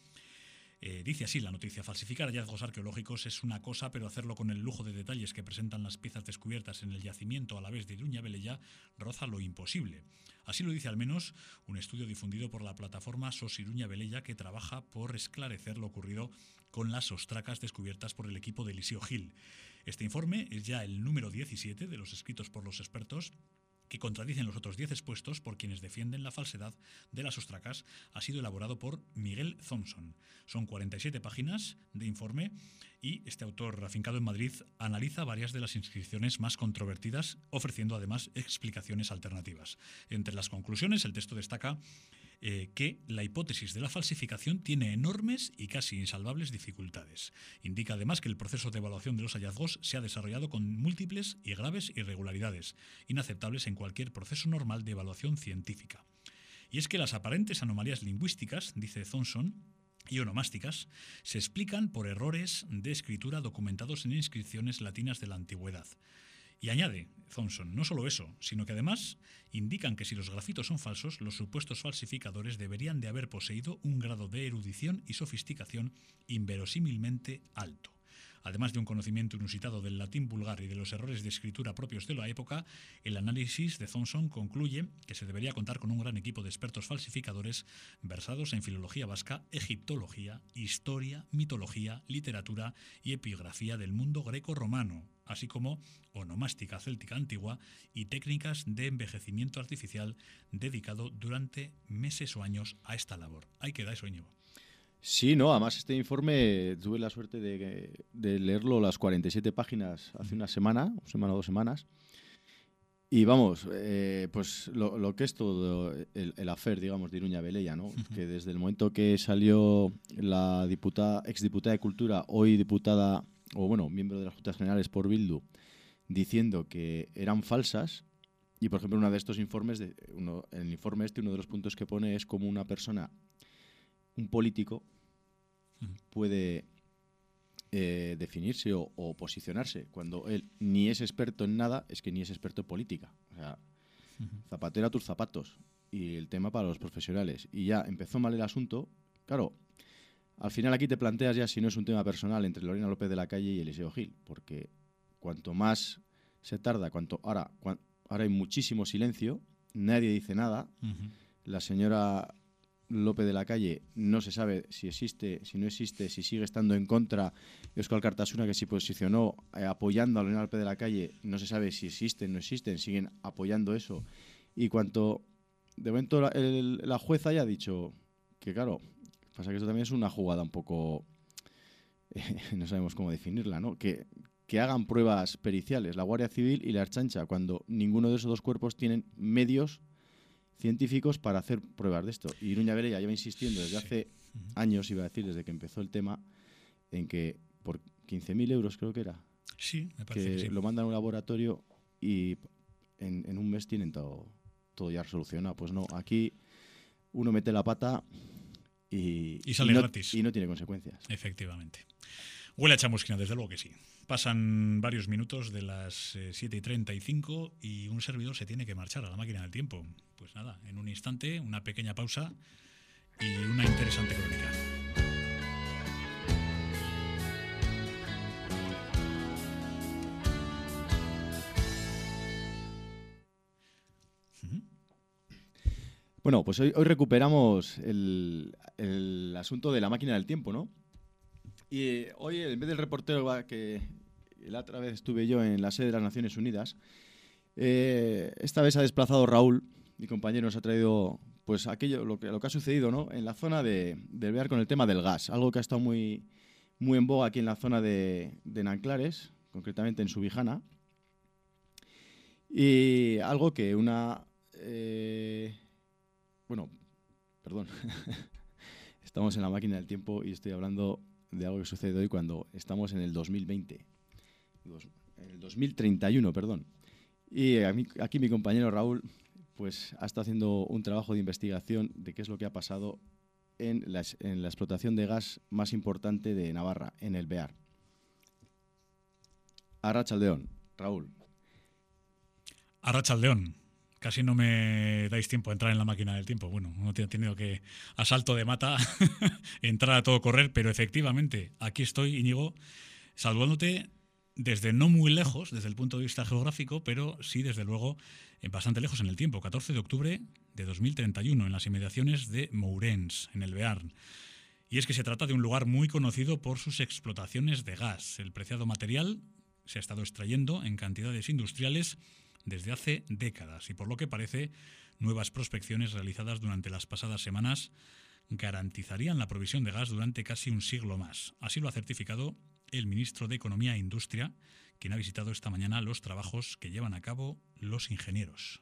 Eh, dice así la noticia: falsificar hallazgos arqueológicos es una cosa, pero hacerlo con el lujo de detalles que presentan las piezas descubiertas en el yacimiento a la vez de Iruña Velella roza lo imposible. Así lo dice al menos un estudio difundido por la plataforma SOS Iruña Velella, que trabaja por esclarecer lo ocurrido con las ostracas descubiertas por el equipo de Eliseo Gil. Este informe es ya el número diecisiete de los escritos por los expertos, que contradicen los otros diez expuestos por quienes defienden la falsedad de las ostracas. Ha sido elaborado por Miguel Thompson. Son cuarenta y siete páginas de informe y este autor, afincado en Madrid, analiza varias de las inscripciones más controvertidas, ofreciendo además explicaciones alternativas. Entre las conclusiones, el texto destaca Eh, que la hipótesis de la falsificación tiene enormes y casi insalvables dificultades. Indica además que el proceso de evaluación de los hallazgos se ha desarrollado con múltiples y graves irregularidades, inaceptables en cualquier proceso normal de evaluación científica. Y es que las aparentes anomalías lingüísticas, dice Thompson, y onomásticas, se explican por errores de escritura documentados en inscripciones latinas de la antigüedad. Y añade Thompson, no solo eso, sino que además indican que si los grafitos son falsos, los supuestos falsificadores deberían de haber poseído un grado de erudición y sofisticación inverosímilmente alto. Además de un conocimiento inusitado del latín vulgar y de los errores de escritura propios de la época, el análisis de Thompson concluye que se debería contar con un gran equipo de expertos falsificadores versados en filología vasca, egiptología, historia, mitología, literatura y epigrafía del mundo greco-romano, así como onomástica céltica antigua y técnicas de envejecimiento artificial, dedicado durante meses o años a esta labor. Ahí queda eso, Íñigo. Sí, no, además este informe tuve la suerte de, de leerlo las cuarenta y siete páginas hace una semana, una semana o dos semanas. Y vamos, eh, pues lo, lo que es todo el, el affair, digamos, de Iruña Velella, ¿no? Uh-huh. Que desde el momento que salió la diputada, exdiputada de Cultura, hoy diputada, o bueno, miembro de las Juntas Generales por Bildu, diciendo que eran falsas. Y por ejemplo, uno de estos informes, de, uno, en el informe este, uno de los puntos que pone es como una persona, un político, puede eh, definirse o, o posicionarse cuando él ni es experto en nada, es que ni es experto en política. O sea, uh-huh. Zapatero a tus zapatos. Y el tema para los profesionales. Y ya empezó mal el asunto. Claro, al final aquí te planteas ya si no es un tema personal entre Lorena López de la Calle y Eliseo Gil, porque cuanto más se tarda, cuanto ahora, cuan, ahora hay muchísimo silencio, nadie dice nada, uh-huh. La señora López de la Calle no se sabe si existe, si no existe, si sigue estando en contra de Euskal Kartasuna, que se posicionó eh, apoyando a Lorena López de la Calle, no se sabe si existen, no existen, siguen apoyando eso. Y cuanto de momento la, el, la jueza ya ha dicho que, claro, pasa que esto también es una jugada un poco, eh, no sabemos cómo definirla, ¿no? Que, que hagan pruebas periciales, la Guardia Civil y la Ertzaintza, cuando ninguno de esos dos cuerpos tienen medios científicos para hacer pruebas de esto. Y Iruña Bere ya lleva insistiendo desde sí. hace uh-huh. años, iba a decir, desde que empezó el tema, en que por quince mil euros creo que era, sí, me parece que, que sí. lo mandan a un laboratorio y en, en un mes tienen todo, todo ya resolucionado. Pues no, aquí uno mete la pata y, y sale y no, gratis. Y no tiene consecuencias. Efectivamente. Huele a chamusquina, desde luego que sí. Pasan varios minutos de las eh, siete y treinta y cinco y un servidor se tiene que marchar a la máquina del tiempo. Pues nada, en un instante, una pequeña pausa y una interesante crónica. Uh-huh. Bueno, pues hoy, hoy recuperamos el, el asunto de la máquina del tiempo, ¿no? Y eh, hoy, en vez del reportero que la otra vez estuve yo en la sede de las Naciones Unidas, eh, esta vez ha desplazado Raúl, mi compañero, nos ha traído pues aquello, lo que, lo que ha sucedido, ¿no? En la zona de, de Bear con el tema del gas, algo que ha estado muy, muy en boga aquí en la zona de, de Nanclares, concretamente en Subijana, y algo que una... Eh, bueno, perdón, estamos en la máquina del tiempo y estoy hablando de algo que sucede hoy cuando estamos en el dos mil veinte, dos, en el dos mil treinta y uno, perdón. Y a mí, aquí mi compañero Raúl pues ha estado haciendo un trabajo de investigación de qué es lo que ha pasado en la, en la explotación de gas más importante de Navarra, en el Bear. Arratsaldeon, Raúl. Arratsaldeon. Casi no me dais tiempo a entrar en la máquina del tiempo. Bueno, uno ha tenido que, a salto de mata, entrar a todo correr, pero efectivamente, aquí estoy, Íñigo, saludándote desde no muy lejos, desde el punto de vista geográfico, pero sí, desde luego, bastante lejos en el tiempo. catorce de octubre de dos mil treinta y uno, en las inmediaciones de Mourens, en el Bearn. Y es que se trata de un lugar muy conocido por sus explotaciones de gas. El preciado material se ha estado extrayendo en cantidades industriales desde hace décadas y por lo que parece nuevas prospecciones realizadas durante las pasadas semanas garantizarían la provisión de gas durante casi un siglo más. Así lo ha certificado el ministro de Economía e Industria, quien ha visitado esta mañana los trabajos que llevan a cabo los ingenieros.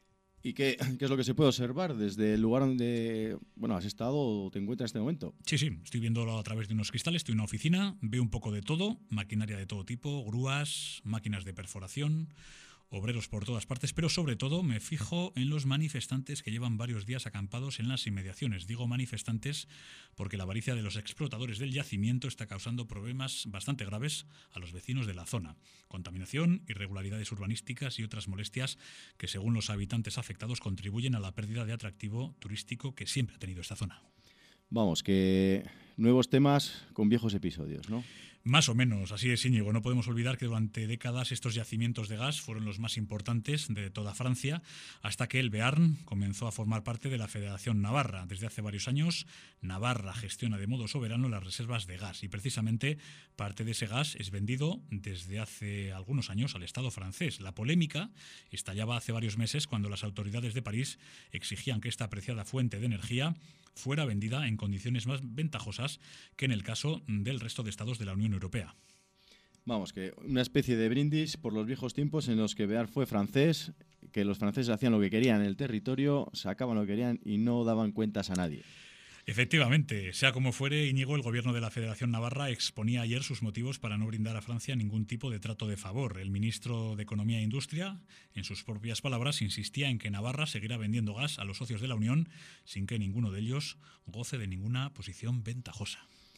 ¿Y qué, qué es lo que se puede observar desde el lugar donde bueno, has estado o te encuentras en este momento? Sí, sí, estoy viéndolo a través de unos cristales, estoy en una oficina, veo un poco de todo, maquinaria de todo tipo, grúas, máquinas de perforación, obreros por todas partes, pero sobre todo me fijo en los manifestantes que llevan varios días acampados en las inmediaciones. Digo manifestantes porque la avaricia de los explotadores del yacimiento está causando problemas bastante graves a los vecinos de la zona. Contaminación, irregularidades urbanísticas y otras molestias que, según los habitantes afectados, contribuyen a la pérdida de atractivo turístico que siempre ha tenido esta zona. Vamos, que nuevos temas con viejos episodios, ¿no? Más o menos, así es, Íñigo. No podemos olvidar que durante décadas estos yacimientos de gas fueron los más importantes de toda Francia, hasta que el Bearn comenzó a formar parte de la Federación Navarra. Desde hace varios años, Navarra gestiona de modo soberano las reservas de gas y precisamente parte de ese gas es vendido desde hace algunos años al Estado francés. La polémica estallaba hace varios meses cuando las autoridades de París exigían que esta apreciada fuente de energía fuera vendida en condiciones más ventajosas que en el caso del resto de estados de la Unión Europea. Vamos, que una especie de brindis por los viejos tiempos en los que Bear fue francés, que los franceses hacían lo que querían en el territorio, sacaban lo que querían y no daban cuentas a nadie. Efectivamente, sea como fuere, Íñigo, el gobierno de la Federación Navarra exponía ayer sus motivos para no brindar a Francia ningún tipo de trato de favor. El ministro de Economía e Industria, en sus propias palabras, insistía en que Navarra seguirá vendiendo gas a los socios de la Unión sin que ninguno de ellos goce de ninguna posición ventajosa.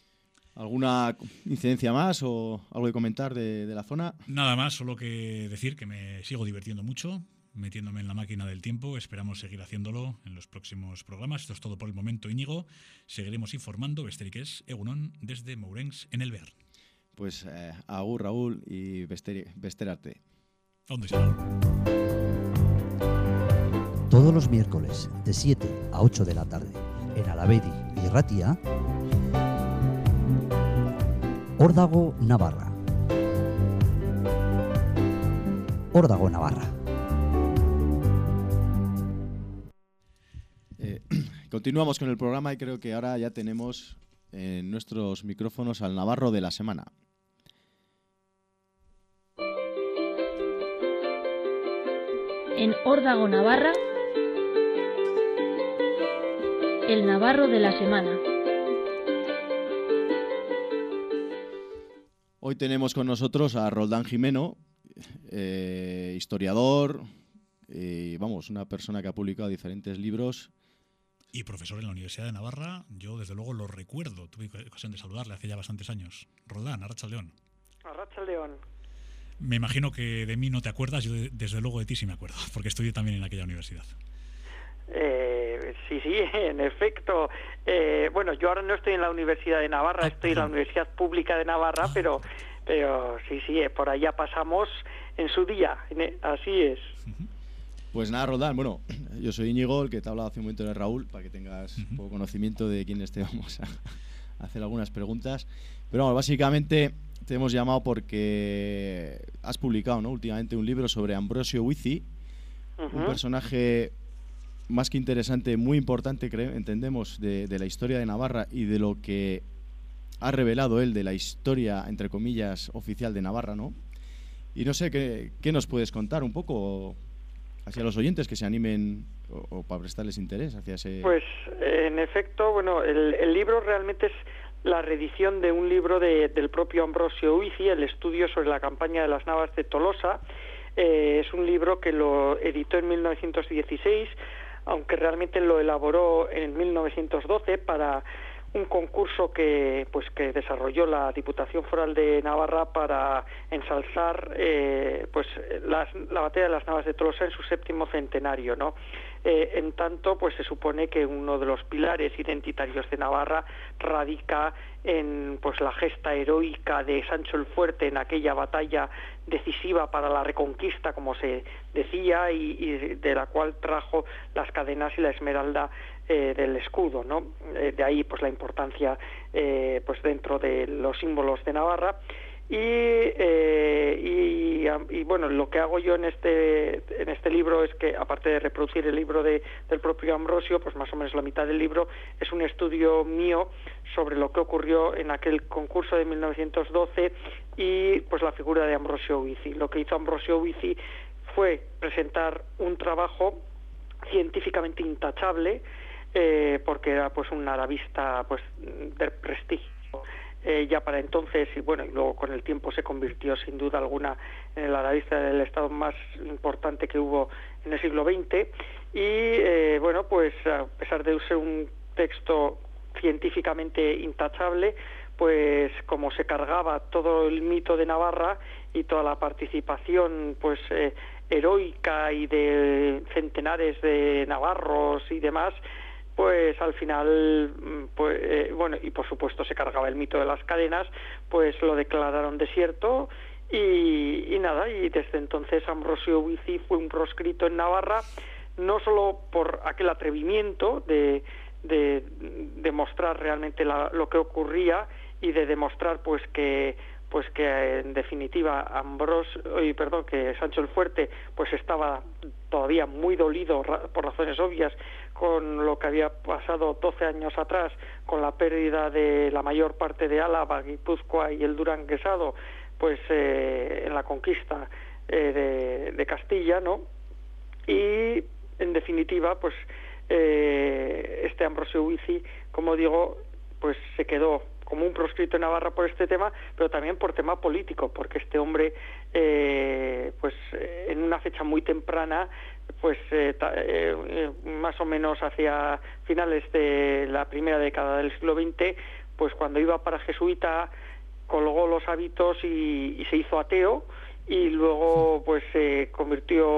¿Alguna incidencia más o algo que comentar de, de la zona? Nada más, solo que decir que me sigo divirtiendo mucho. metiéndome en la máquina del tiempo. Esperamos seguir haciéndolo en los próximos programas. Esto es todo por el momento, Íñigo. Seguiremos informando, besterik ez, egunon, desde Mourenx, en el Bear. Pues eh, agur, Raúl, y besteri, besterarte. ¿Dónde está Raúl? Todos los miércoles de siete a ocho de la tarde en Alavedi y Ratia, Órdago Navarra. Órdago Navarra. Eh, continuamos con el programa y creo que ahora ya tenemos en nuestros micrófonos al Navarro de la semana. En Órdago Navarra, el Navarro de la semana. Hoy tenemos con nosotros a Roldán Jimeno, eh, historiador, y vamos, una persona que ha publicado diferentes libros. Y profesor en la Universidad de Navarra. Yo desde luego lo recuerdo, tuve ocasión de saludarle hace ya bastantes años. Roldán, Arratsaldeon. Arratsaldeon. Me imagino que de mí no te acuerdas, yo de, desde luego de ti sí me acuerdo, porque estudié también en aquella universidad. Eh, sí, sí, en efecto. Eh, bueno, yo ahora no estoy en la Universidad de Navarra, Ah, estoy en la perdón. Universidad Pública de Navarra, Ah, pero, pero sí, sí, eh, por allá pasamos en su día, en- así es. Pues nada, Roldán, bueno, yo soy Íñigo, el que te ha hablado hace un momento de Raúl, para que tengas un poco conocimiento de quiénes te vamos a hacer algunas preguntas. Pero bueno, básicamente te hemos llamado porque has publicado, ¿no?, últimamente un libro sobre Ambrosio Huici, Ujú. un personaje más que interesante, muy importante, creo, entendemos, de, de la historia de Navarra y de lo que ha revelado él de la historia, entre comillas, oficial de Navarra, ¿no? Y no sé, ¿qué, qué nos puedes contar un poco hacia los oyentes que se animen o, o para prestarles interés hacia ese... Pues, eh, en efecto, bueno, el, el libro realmente es la reedición de un libro de, del propio Ambrosio Huici, el estudio sobre la campaña de las Navas de Tolosa. Eh, es un libro que lo editó en mil novecientos dieciséis, aunque realmente lo elaboró en mil novecientos doce para un concurso que pues que desarrolló la Diputación Foral de Navarra para ensalzar eh, pues las, la batalla de las Navas de Tolosa en su séptimo centenario, ¿no? Eh, en tanto, pues se supone que uno de los pilares identitarios de Navarra radica en pues la gesta heroica de Sancho el Fuerte en aquella batalla decisiva para la reconquista, como se decía, y, y de la cual trajo las cadenas y la esmeralda eh, del escudo, ¿no? Eh, de ahí pues la importancia eh, pues dentro de los símbolos de Navarra. Y, eh, y, y bueno, lo que hago yo en este en este libro es que, aparte de reproducir el libro de, del propio Ambrosio, pues más o menos la mitad del libro es un estudio mío sobre lo que ocurrió en aquel concurso de mil novecientos doce y pues la figura de Ambrosio Huici. Lo que hizo Ambrosio Huici fue presentar un trabajo científicamente intachable, eh, porque era pues un arabista pues de prestigio eh, ya para entonces, y bueno, y luego con el tiempo se convirtió sin duda alguna en el arabista del Estado más importante que hubo en el siglo veinte. Y eh, bueno, pues a pesar de ser un texto científicamente intachable, pues como se cargaba todo el mito de Navarra y toda la participación pues eh, heroica y de centenares de navarros y demás, pues al final, pues eh, bueno, y por supuesto se cargaba el mito de las cadenas, pues lo declararon desierto y, y nada, y desde entonces Ambrosio Huici fue un proscrito en Navarra, no solo por aquel atrevimiento de de demostrar realmente la, lo que ocurría y de demostrar pues que pues que en definitiva Ambrosio, perdón, que Sancho el Fuerte pues estaba todavía muy dolido por razones obvias con lo que había pasado doce años atrás, con la pérdida de la mayor parte de Álava, Guipúzcoa y el Duranguesado, pues eh, en la conquista eh, de, de Castilla, ¿no? Y en definitiva pues eh, este Ambrosio Huici, como digo, pues se quedó como un proscrito en Navarra por este tema, pero también por tema político, porque este hombre, eh, pues eh, en una fecha muy temprana, pues eh, ta, eh, más o menos hacia finales de la primera década del siglo veinte, pues cuando iba para jesuita, colgó los hábitos y, y se hizo ateo, y luego pues se convirtió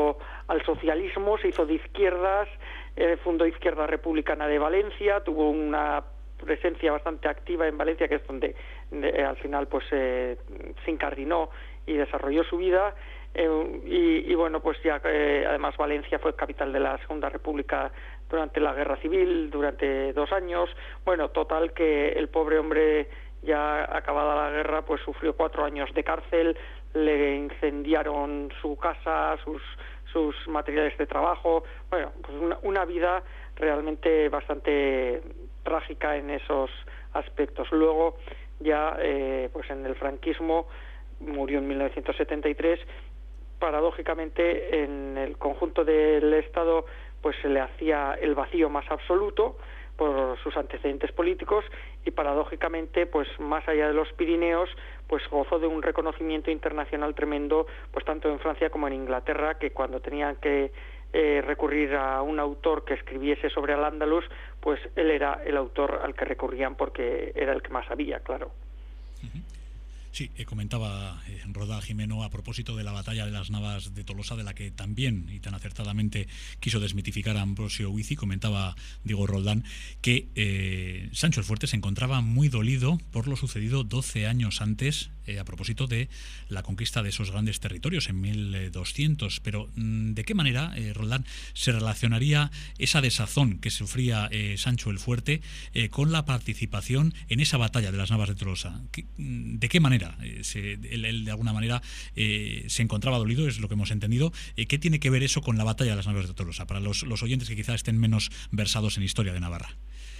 al socialismo, se hizo de izquierdas, eh, fundó Izquierda Republicana de Valencia, tuvo una presencia bastante activa en Valencia, que es donde de, al final pues eh, se incardinó y desarrolló su vida. Eh, y, y bueno, pues ya eh, además Valencia fue capital de la Segunda República durante la Guerra Civil, durante dos años. Bueno, total que el pobre hombre, ya acabada la guerra, pues sufrió cuatro años de cárcel, le incendiaron su casa, sus, sus materiales de trabajo. Bueno, pues una, una vida realmente bastante trágica en esos aspectos. Luego ya eh, pues en el franquismo murió en mil novecientos setenta y tres. Paradójicamente, en el conjunto del Estado pues se le hacía el vacío más absoluto por sus antecedentes políticos, y paradójicamente, pues más allá de los Pirineos, pues gozó de un reconocimiento internacional tremendo, pues tanto en Francia como en Inglaterra, que cuando tenían que eh, recurrir a un autor que escribiese sobre Al-Ándalus, pues él era el autor al que recurrían porque era el que más sabía, claro. Uh-huh. Sí, eh, comentaba eh, Roldán Jimeno a propósito de la batalla de las Navas de Tolosa, de la que también y tan acertadamente quiso desmitificar a Ambrosio Huici. Comentaba Diego Roldán que eh, Sancho el Fuerte se encontraba muy dolido por lo sucedido doce años antes, eh, a propósito de la conquista de esos grandes territorios en mil doscientos. Pero ¿de qué manera, eh, Roldán, se relacionaría esa desazón que sufría eh, Sancho el Fuerte eh, con la participación en esa batalla de las Navas de Tolosa? ¿De qué manera? Eh, se, él, él de alguna manera eh, se encontraba dolido, es lo que hemos entendido. Eh, ¿Qué tiene que ver eso con la batalla de las Navas de Tolosa, para los, los oyentes que quizás estén menos versados en historia de Navarra?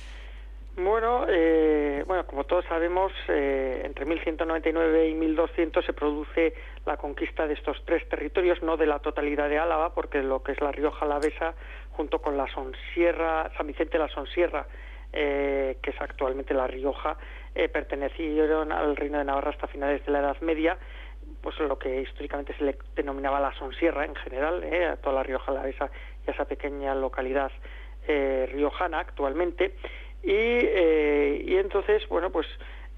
Bueno, eh, bueno, como todos sabemos, eh, entre mil ciento noventa y nueve y mil doscientos se produce la conquista de estos tres territorios, no de la totalidad de Álava, porque lo que es la Rioja Alavesa, junto con la Sonsierra, San Vicente de la Sonsierra, eh, que es actualmente la Rioja, eh, pertenecieron al Reino de Navarra hasta finales de la Edad Media, pues lo que históricamente se le denominaba la Sonsierra en general, eh, a toda la Rioja Alavesa y a esa pequeña localidad eh, riojana actualmente. Y, eh, y entonces, bueno, pues,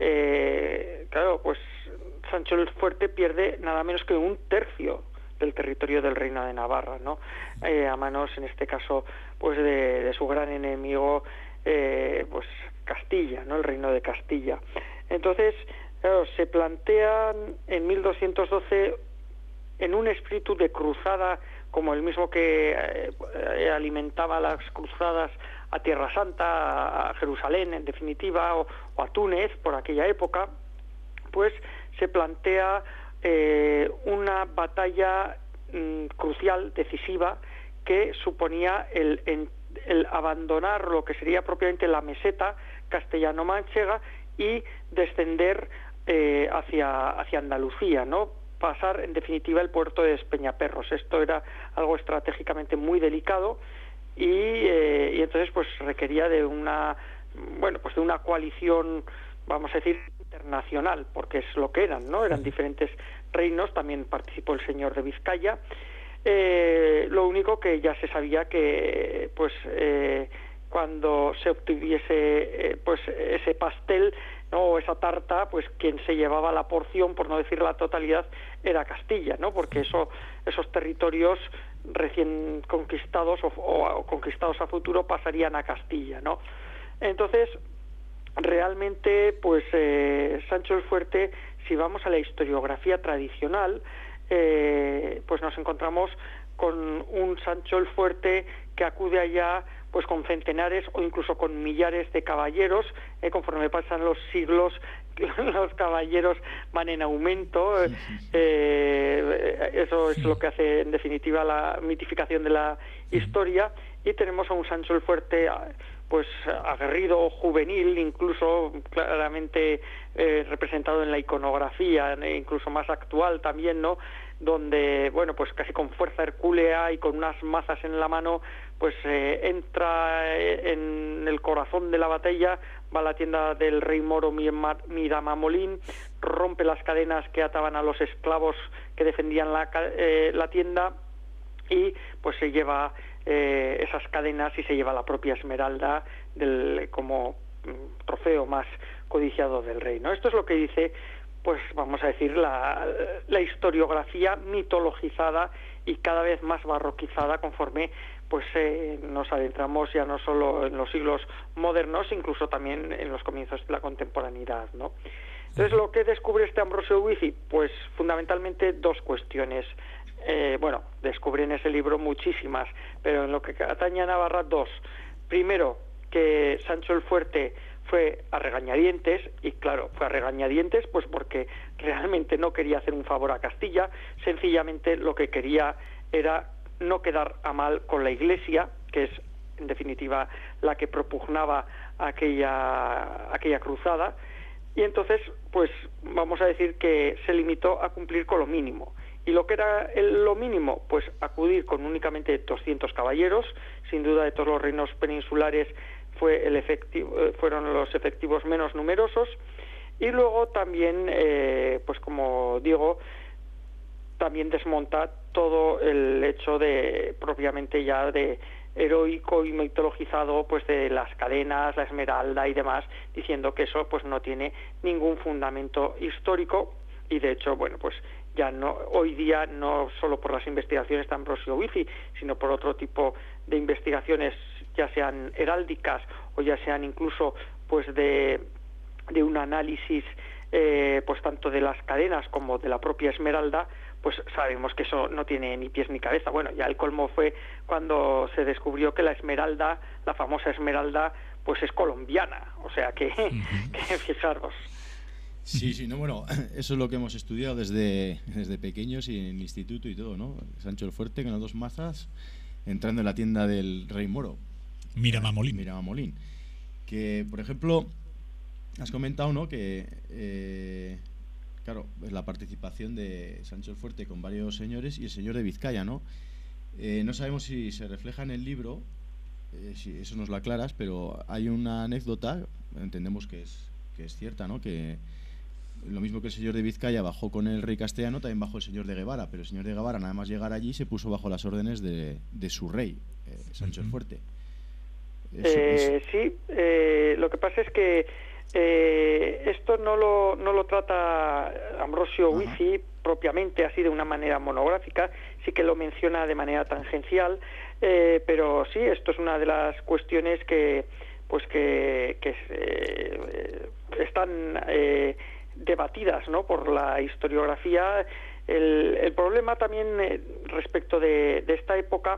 eh, claro, pues Sancho el Fuerte pierde nada menos que un tercio del territorio del Reino de Navarra, ¿no? Eh, a manos, en este caso, pues de, de su gran enemigo, eh, pues Castilla, ¿no? El Reino de Castilla. Entonces, claro, se plantean en mil doscientos doce en un espíritu de cruzada, como el mismo que eh, alimentaba las cruzadas a Tierra Santa, a Jerusalén en definitiva, o, o a Túnez por aquella época, pues se plantea eh, una batalla mm, crucial, decisiva, que suponía el, el, el abandonar lo que sería propiamente la meseta castellano-manchega y descender eh, hacia, hacia Andalucía, ¿no? Pasar en definitiva el puerto de Despeñaperros. Esto era algo estratégicamente muy delicado. Y, eh, y entonces pues requería de una bueno pues de una coalición, vamos a decir, internacional, porque es lo que eran, ¿no? Eran diferentes reinos, también participó el señor de Vizcaya. Eh, lo único que ya se sabía que pues eh, cuando se obtuviese eh, pues ese pastel, ¿no? O esa tarta, pues quien se llevaba la porción, por no decir la totalidad, era Castilla, ¿no? Porque eso, esos territorios recién conquistados o, o conquistados a futuro pasarían a Castilla, ¿no? Entonces, realmente, pues eh, Sancho el Fuerte, si vamos a la historiografía tradicional, eh, pues nos encontramos con un Sancho el Fuerte que acude allá pues con centenares o incluso con millares de caballeros, eh, conforme pasan los siglos los caballeros van en aumento, eh, eso es lo que hace en definitiva la mitificación de la historia, y tenemos a un Sancho el Fuerte pues aguerrido, juvenil, incluso claramente eh, representado en la iconografía, eh, incluso más actual también, ¿no? Donde, bueno, pues casi con fuerza hercúlea y con unas mazas en la mano, pues eh, entra en el corazón de la batalla, va a la tienda del rey moro Miramamolín, rompe las cadenas que ataban a los esclavos que defendían la, eh, la tienda, y pues se lleva eh, esas cadenas y se lleva la propia esmeralda del, como trofeo más codiciado del rey, ¿no? Esto es lo que dice, pues vamos a decir, la, la historiografía mitologizada y cada vez más barroquizada conforme pues eh, nos adentramos ya no solo en los siglos modernos, incluso también en los comienzos de la contemporaneidad, ¿no? Entonces, lo que descubre este Ambrosio Uici, pues fundamentalmente dos cuestiones. Eh, bueno, descubre en ese libro muchísimas, pero en lo que atañe a Navarra, dos. Primero, que Sancho el Fuerte fue a regañadientes, y claro, fue a regañadientes pues porque realmente no quería hacer un favor a Castilla, sencillamente lo que quería era no quedar a mal con la Iglesia, que es en definitiva la que propugnaba aquella, aquella cruzada, y entonces pues vamos a decir que se limitó a cumplir con lo mínimo. Y lo que era el, lo mínimo, pues acudir con únicamente doscientos caballeros, sin duda de todos los reinos peninsulares fue el efectivo, fueron los efectivos menos numerosos, y luego también, eh, pues como digo, también desmonta todo el hecho de propiamente ya de heroico y mitologizado pues de las cadenas, la esmeralda y demás, diciendo que eso pues no tiene ningún fundamento histórico, y de hecho, bueno, pues ya no, hoy día no solo por las investigaciones de Ambrosio Uici, sino por otro tipo de investigaciones, ya sean heráldicas o ya sean incluso pues de, de un análisis eh, pues tanto de las cadenas como de la propia esmeralda, pues sabemos que eso no tiene ni pies ni cabeza. Bueno, ya el colmo fue cuando se descubrió que la esmeralda, la famosa esmeralda, pues es colombiana, o sea que, uh-huh. que fijaros. Sí, sí, no, bueno, eso es lo que hemos estudiado desde, desde pequeños y en el instituto y todo, ¿no? Sancho el Fuerte con las dos mazas entrando en la tienda del rey moro. Miramamolín. Miramamolín. Que, por ejemplo, has comentado, ¿no? Que, eh, claro, la participación de Sancho el Fuerte con varios señores y el señor de Vizcaya, ¿no? Eh, no sabemos si se refleja en el libro, eh, si eso nos lo aclaras, pero hay una anécdota, entendemos que es, que es cierta, ¿no? Que lo mismo que el señor de Vizcaya bajó con el rey castellano, también bajó el señor de Guevara, pero el señor de Guevara nada más llegar allí se puso bajo las órdenes de, de su rey, eh, Sancho uh-huh. el Fuerte. Eso, eh, eso. Sí, eh, lo que pasa es que eh, esto no lo, no lo trata Ambrosio Uici uh-huh. propiamente así de una manera monográfica, sí que lo menciona de manera tangencial, eh, pero sí, esto es una de las cuestiones que pues que, que eh, están eh, debatidas, ¿no? Por la historiografía. El, el problema también eh, respecto de, de esta época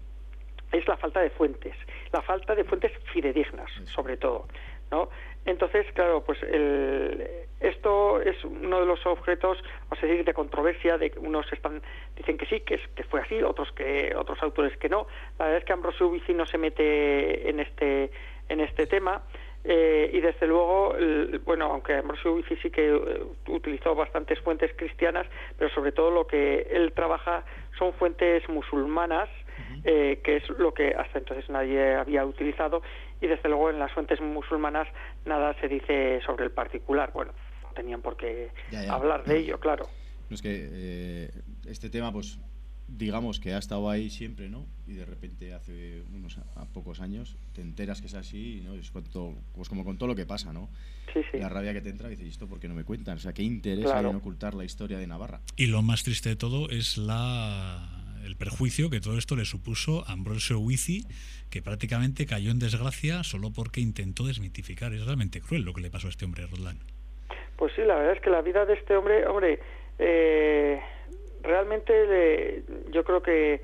es la falta de fuentes, la falta de fuentes fidedignas, sobre todo, ¿no? Entonces, claro, pues el, esto es uno de los objetos, vamos a decir, de controversia, de que unos están dicen que sí, que es, que fue así, otros que otros autores que no. La verdad es que Ambrosio Uici no se mete en este en este tema. Eh, y desde luego, el, bueno, aunque Ambrosio Uici sí que uh, utilizó bastantes fuentes cristianas, pero sobre todo lo que él trabaja son fuentes musulmanas, uh-huh. eh, que es lo que hasta entonces nadie había utilizado, y desde luego en las fuentes musulmanas nada se dice sobre el particular. Bueno, no tenían por qué ya, ya. hablar de ello, claro. No, es que eh, este tema, pues digamos que ha estado ahí siempre, ¿no? Y de repente hace unos a pocos años te enteras que es así, ¿no? Es cuanto, pues como con todo lo que pasa, ¿no? Sí, sí. La rabia que te entra y dices, ¿esto por qué no me cuentan? O sea, ¿qué interés claro. hay en ocultar la historia de Navarra? Y lo más triste de todo es la el perjuicio que todo esto le supuso a Ambrosio Uici, que prácticamente cayó en desgracia solo porque intentó desmitificar. Es realmente cruel lo que le pasó a este hombre, Roldán. Pues sí, la verdad es que la vida de este hombre, hombre, eh, realmente le, yo creo que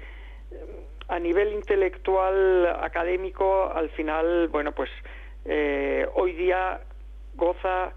a nivel intelectual, académico, al final, bueno, pues eh, hoy día goza,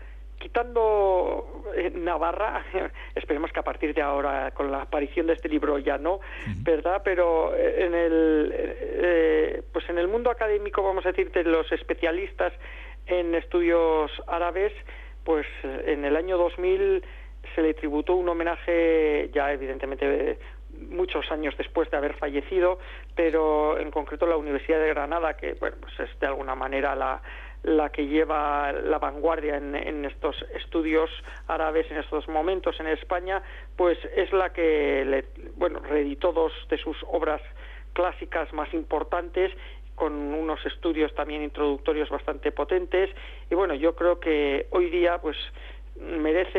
quitando eh, Navarra, esperemos que a partir de ahora, con la aparición de este libro ya no, uh-huh. ¿verdad? Pero en el, eh, pues en el mundo académico, vamos a decir, de los especialistas en estudios árabes, pues en el año dos mil se le tributó un homenaje, ya evidentemente muchos años después de haber fallecido, pero en concreto la Universidad de Granada, que bueno, pues es de alguna manera la, la que lleva la vanguardia en, en estos estudios árabes en estos momentos en España, pues es la que le, bueno, reeditó dos de sus obras clásicas más importantes, con unos estudios también introductorios bastante potentes, y bueno, yo creo que hoy día pues merece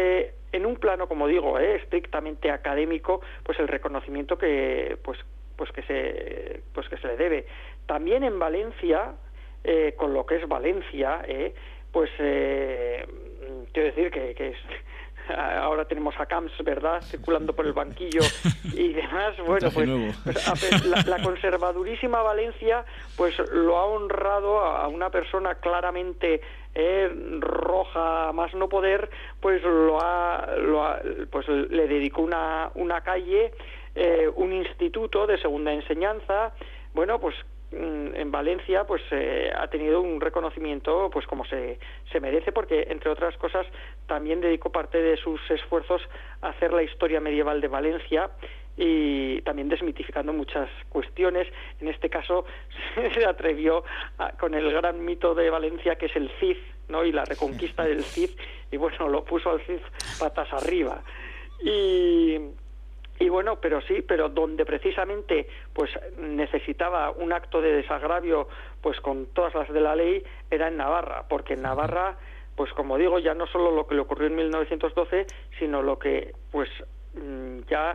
en un plano, como digo, ¿eh? estrictamente académico, pues el reconocimiento que pues pues que se pues que se le debe. También en Valencia, eh, con lo que es Valencia, eh, pues eh, quiero decir que, que es, ahora tenemos a Camps, ¿verdad?, circulando por el banquillo y demás. Bueno, pues, pues la, la conservadurísima Valencia pues lo ha honrado a, a una persona claramente eh, roja a más no poder, pues lo ha, lo ha pues le dedicó una una calle, eh, un instituto de segunda enseñanza. Bueno, pues en Valencia pues eh, ha tenido un reconocimiento pues como se, se merece, porque entre otras cosas también dedicó parte de sus esfuerzos a hacer la historia medieval de Valencia y también desmitificando muchas cuestiones. En este caso se atrevió a, con el gran mito de Valencia, que es el Cid, ¿no?, y la reconquista del Cid, y bueno, lo puso al Cid patas arriba. Y Y bueno, pero sí, pero donde precisamente pues necesitaba un acto de desagravio pues con todas las de la ley era en Navarra, porque en Navarra, pues como digo, ya no solo lo que le ocurrió en mil novecientos doce, sino lo que pues ya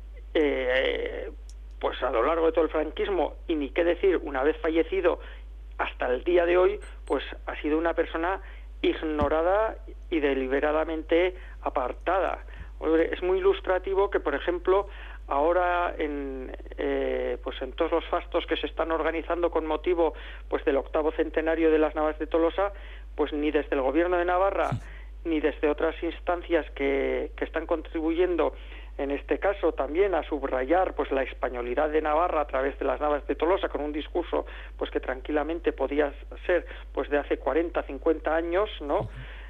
eh, pues a lo largo de todo el franquismo, y ni qué decir, una vez fallecido hasta el día de hoy, pues ha sido una persona ignorada y deliberadamente apartada. Es muy ilustrativo que, por ejemplo, ahora en eh, pues en todos los fastos que se están organizando con motivo pues del octavo centenario de las Navas de Tolosa, pues ni desde el Gobierno de Navarra ni desde otras instancias que, que están contribuyendo, en este caso también a subrayar pues la españolidad de Navarra a través de las Navas de Tolosa, con un discurso pues que tranquilamente podía ser pues de hace cuarenta, cincuenta años, ¿no?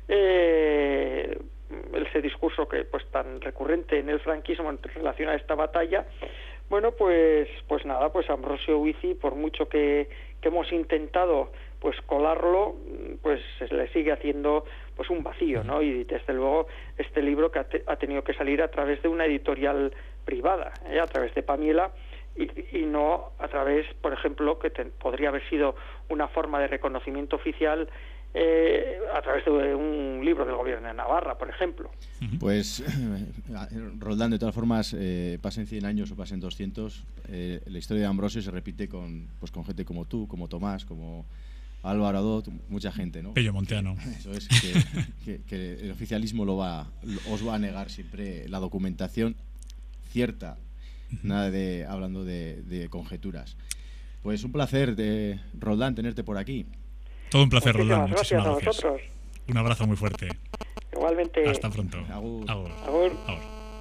Eh, ese discurso que pues tan recurrente en el franquismo en relación a esta batalla. Bueno, pues pues nada, pues Ambrosio Huici, por mucho que, que hemos intentado pues colarlo, pues se le sigue haciendo pues un vacío, ¿no? Y desde luego este libro que ha, te, ha tenido que salir a través de una editorial privada, ¿eh? A través de Pamiela, y, y no a través, por ejemplo, que te, podría haber sido una forma de reconocimiento oficial Eh, a través de un libro del Gobierno de Navarra, por ejemplo. Pues, Roldán, de todas formas, eh, pasen cien años o pasen doscientos, eh, la historia de Ambrosio se repite con, pues, con gente como tú, como Tomás, como Álvaro Adot, mucha gente, ¿no? Pello Monteano. Eso es, que, que, que el oficialismo lo va, os va a negar siempre la documentación cierta, nada de hablando de, de conjeturas. Pues un placer, de, Roldán, tenerte por aquí. Todo un placer, Roldán. Muchísimas Muchísimas gracias. gracias. A vosotros. Un abrazo muy fuerte. Igualmente. Hasta pronto. Agur. Agur. Agur. Agur.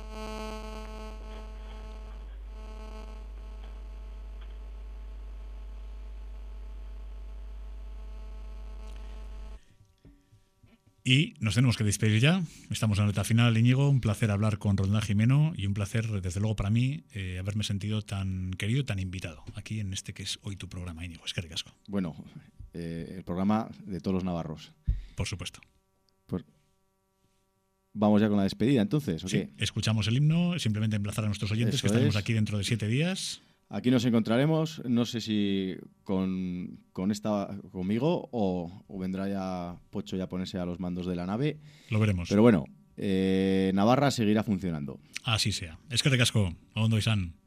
Y nos tenemos que despedir ya. Estamos en la recta final, Íñigo. Un placer hablar con Roldán Jimeno y un placer, desde luego, para mí, eh, haberme sentido tan querido, tan invitado aquí en este que es hoy tu programa, Íñigo. Es que ricasco. Bueno, eh, el programa de todos los navarros. Por supuesto. Pues vamos ya con la despedida, entonces, ¿o sí, qué? Escuchamos el himno, simplemente emplazar a nuestros oyentes, Eso que estaremos es. aquí dentro de siete días. Aquí nos encontraremos, no sé si con, con esta conmigo o, o vendrá ya Pocho ya a ponerse a los mandos de la nave. Lo veremos. Pero bueno, eh, Navarra seguirá funcionando. Así sea. Es que ricasco. Ondo izan.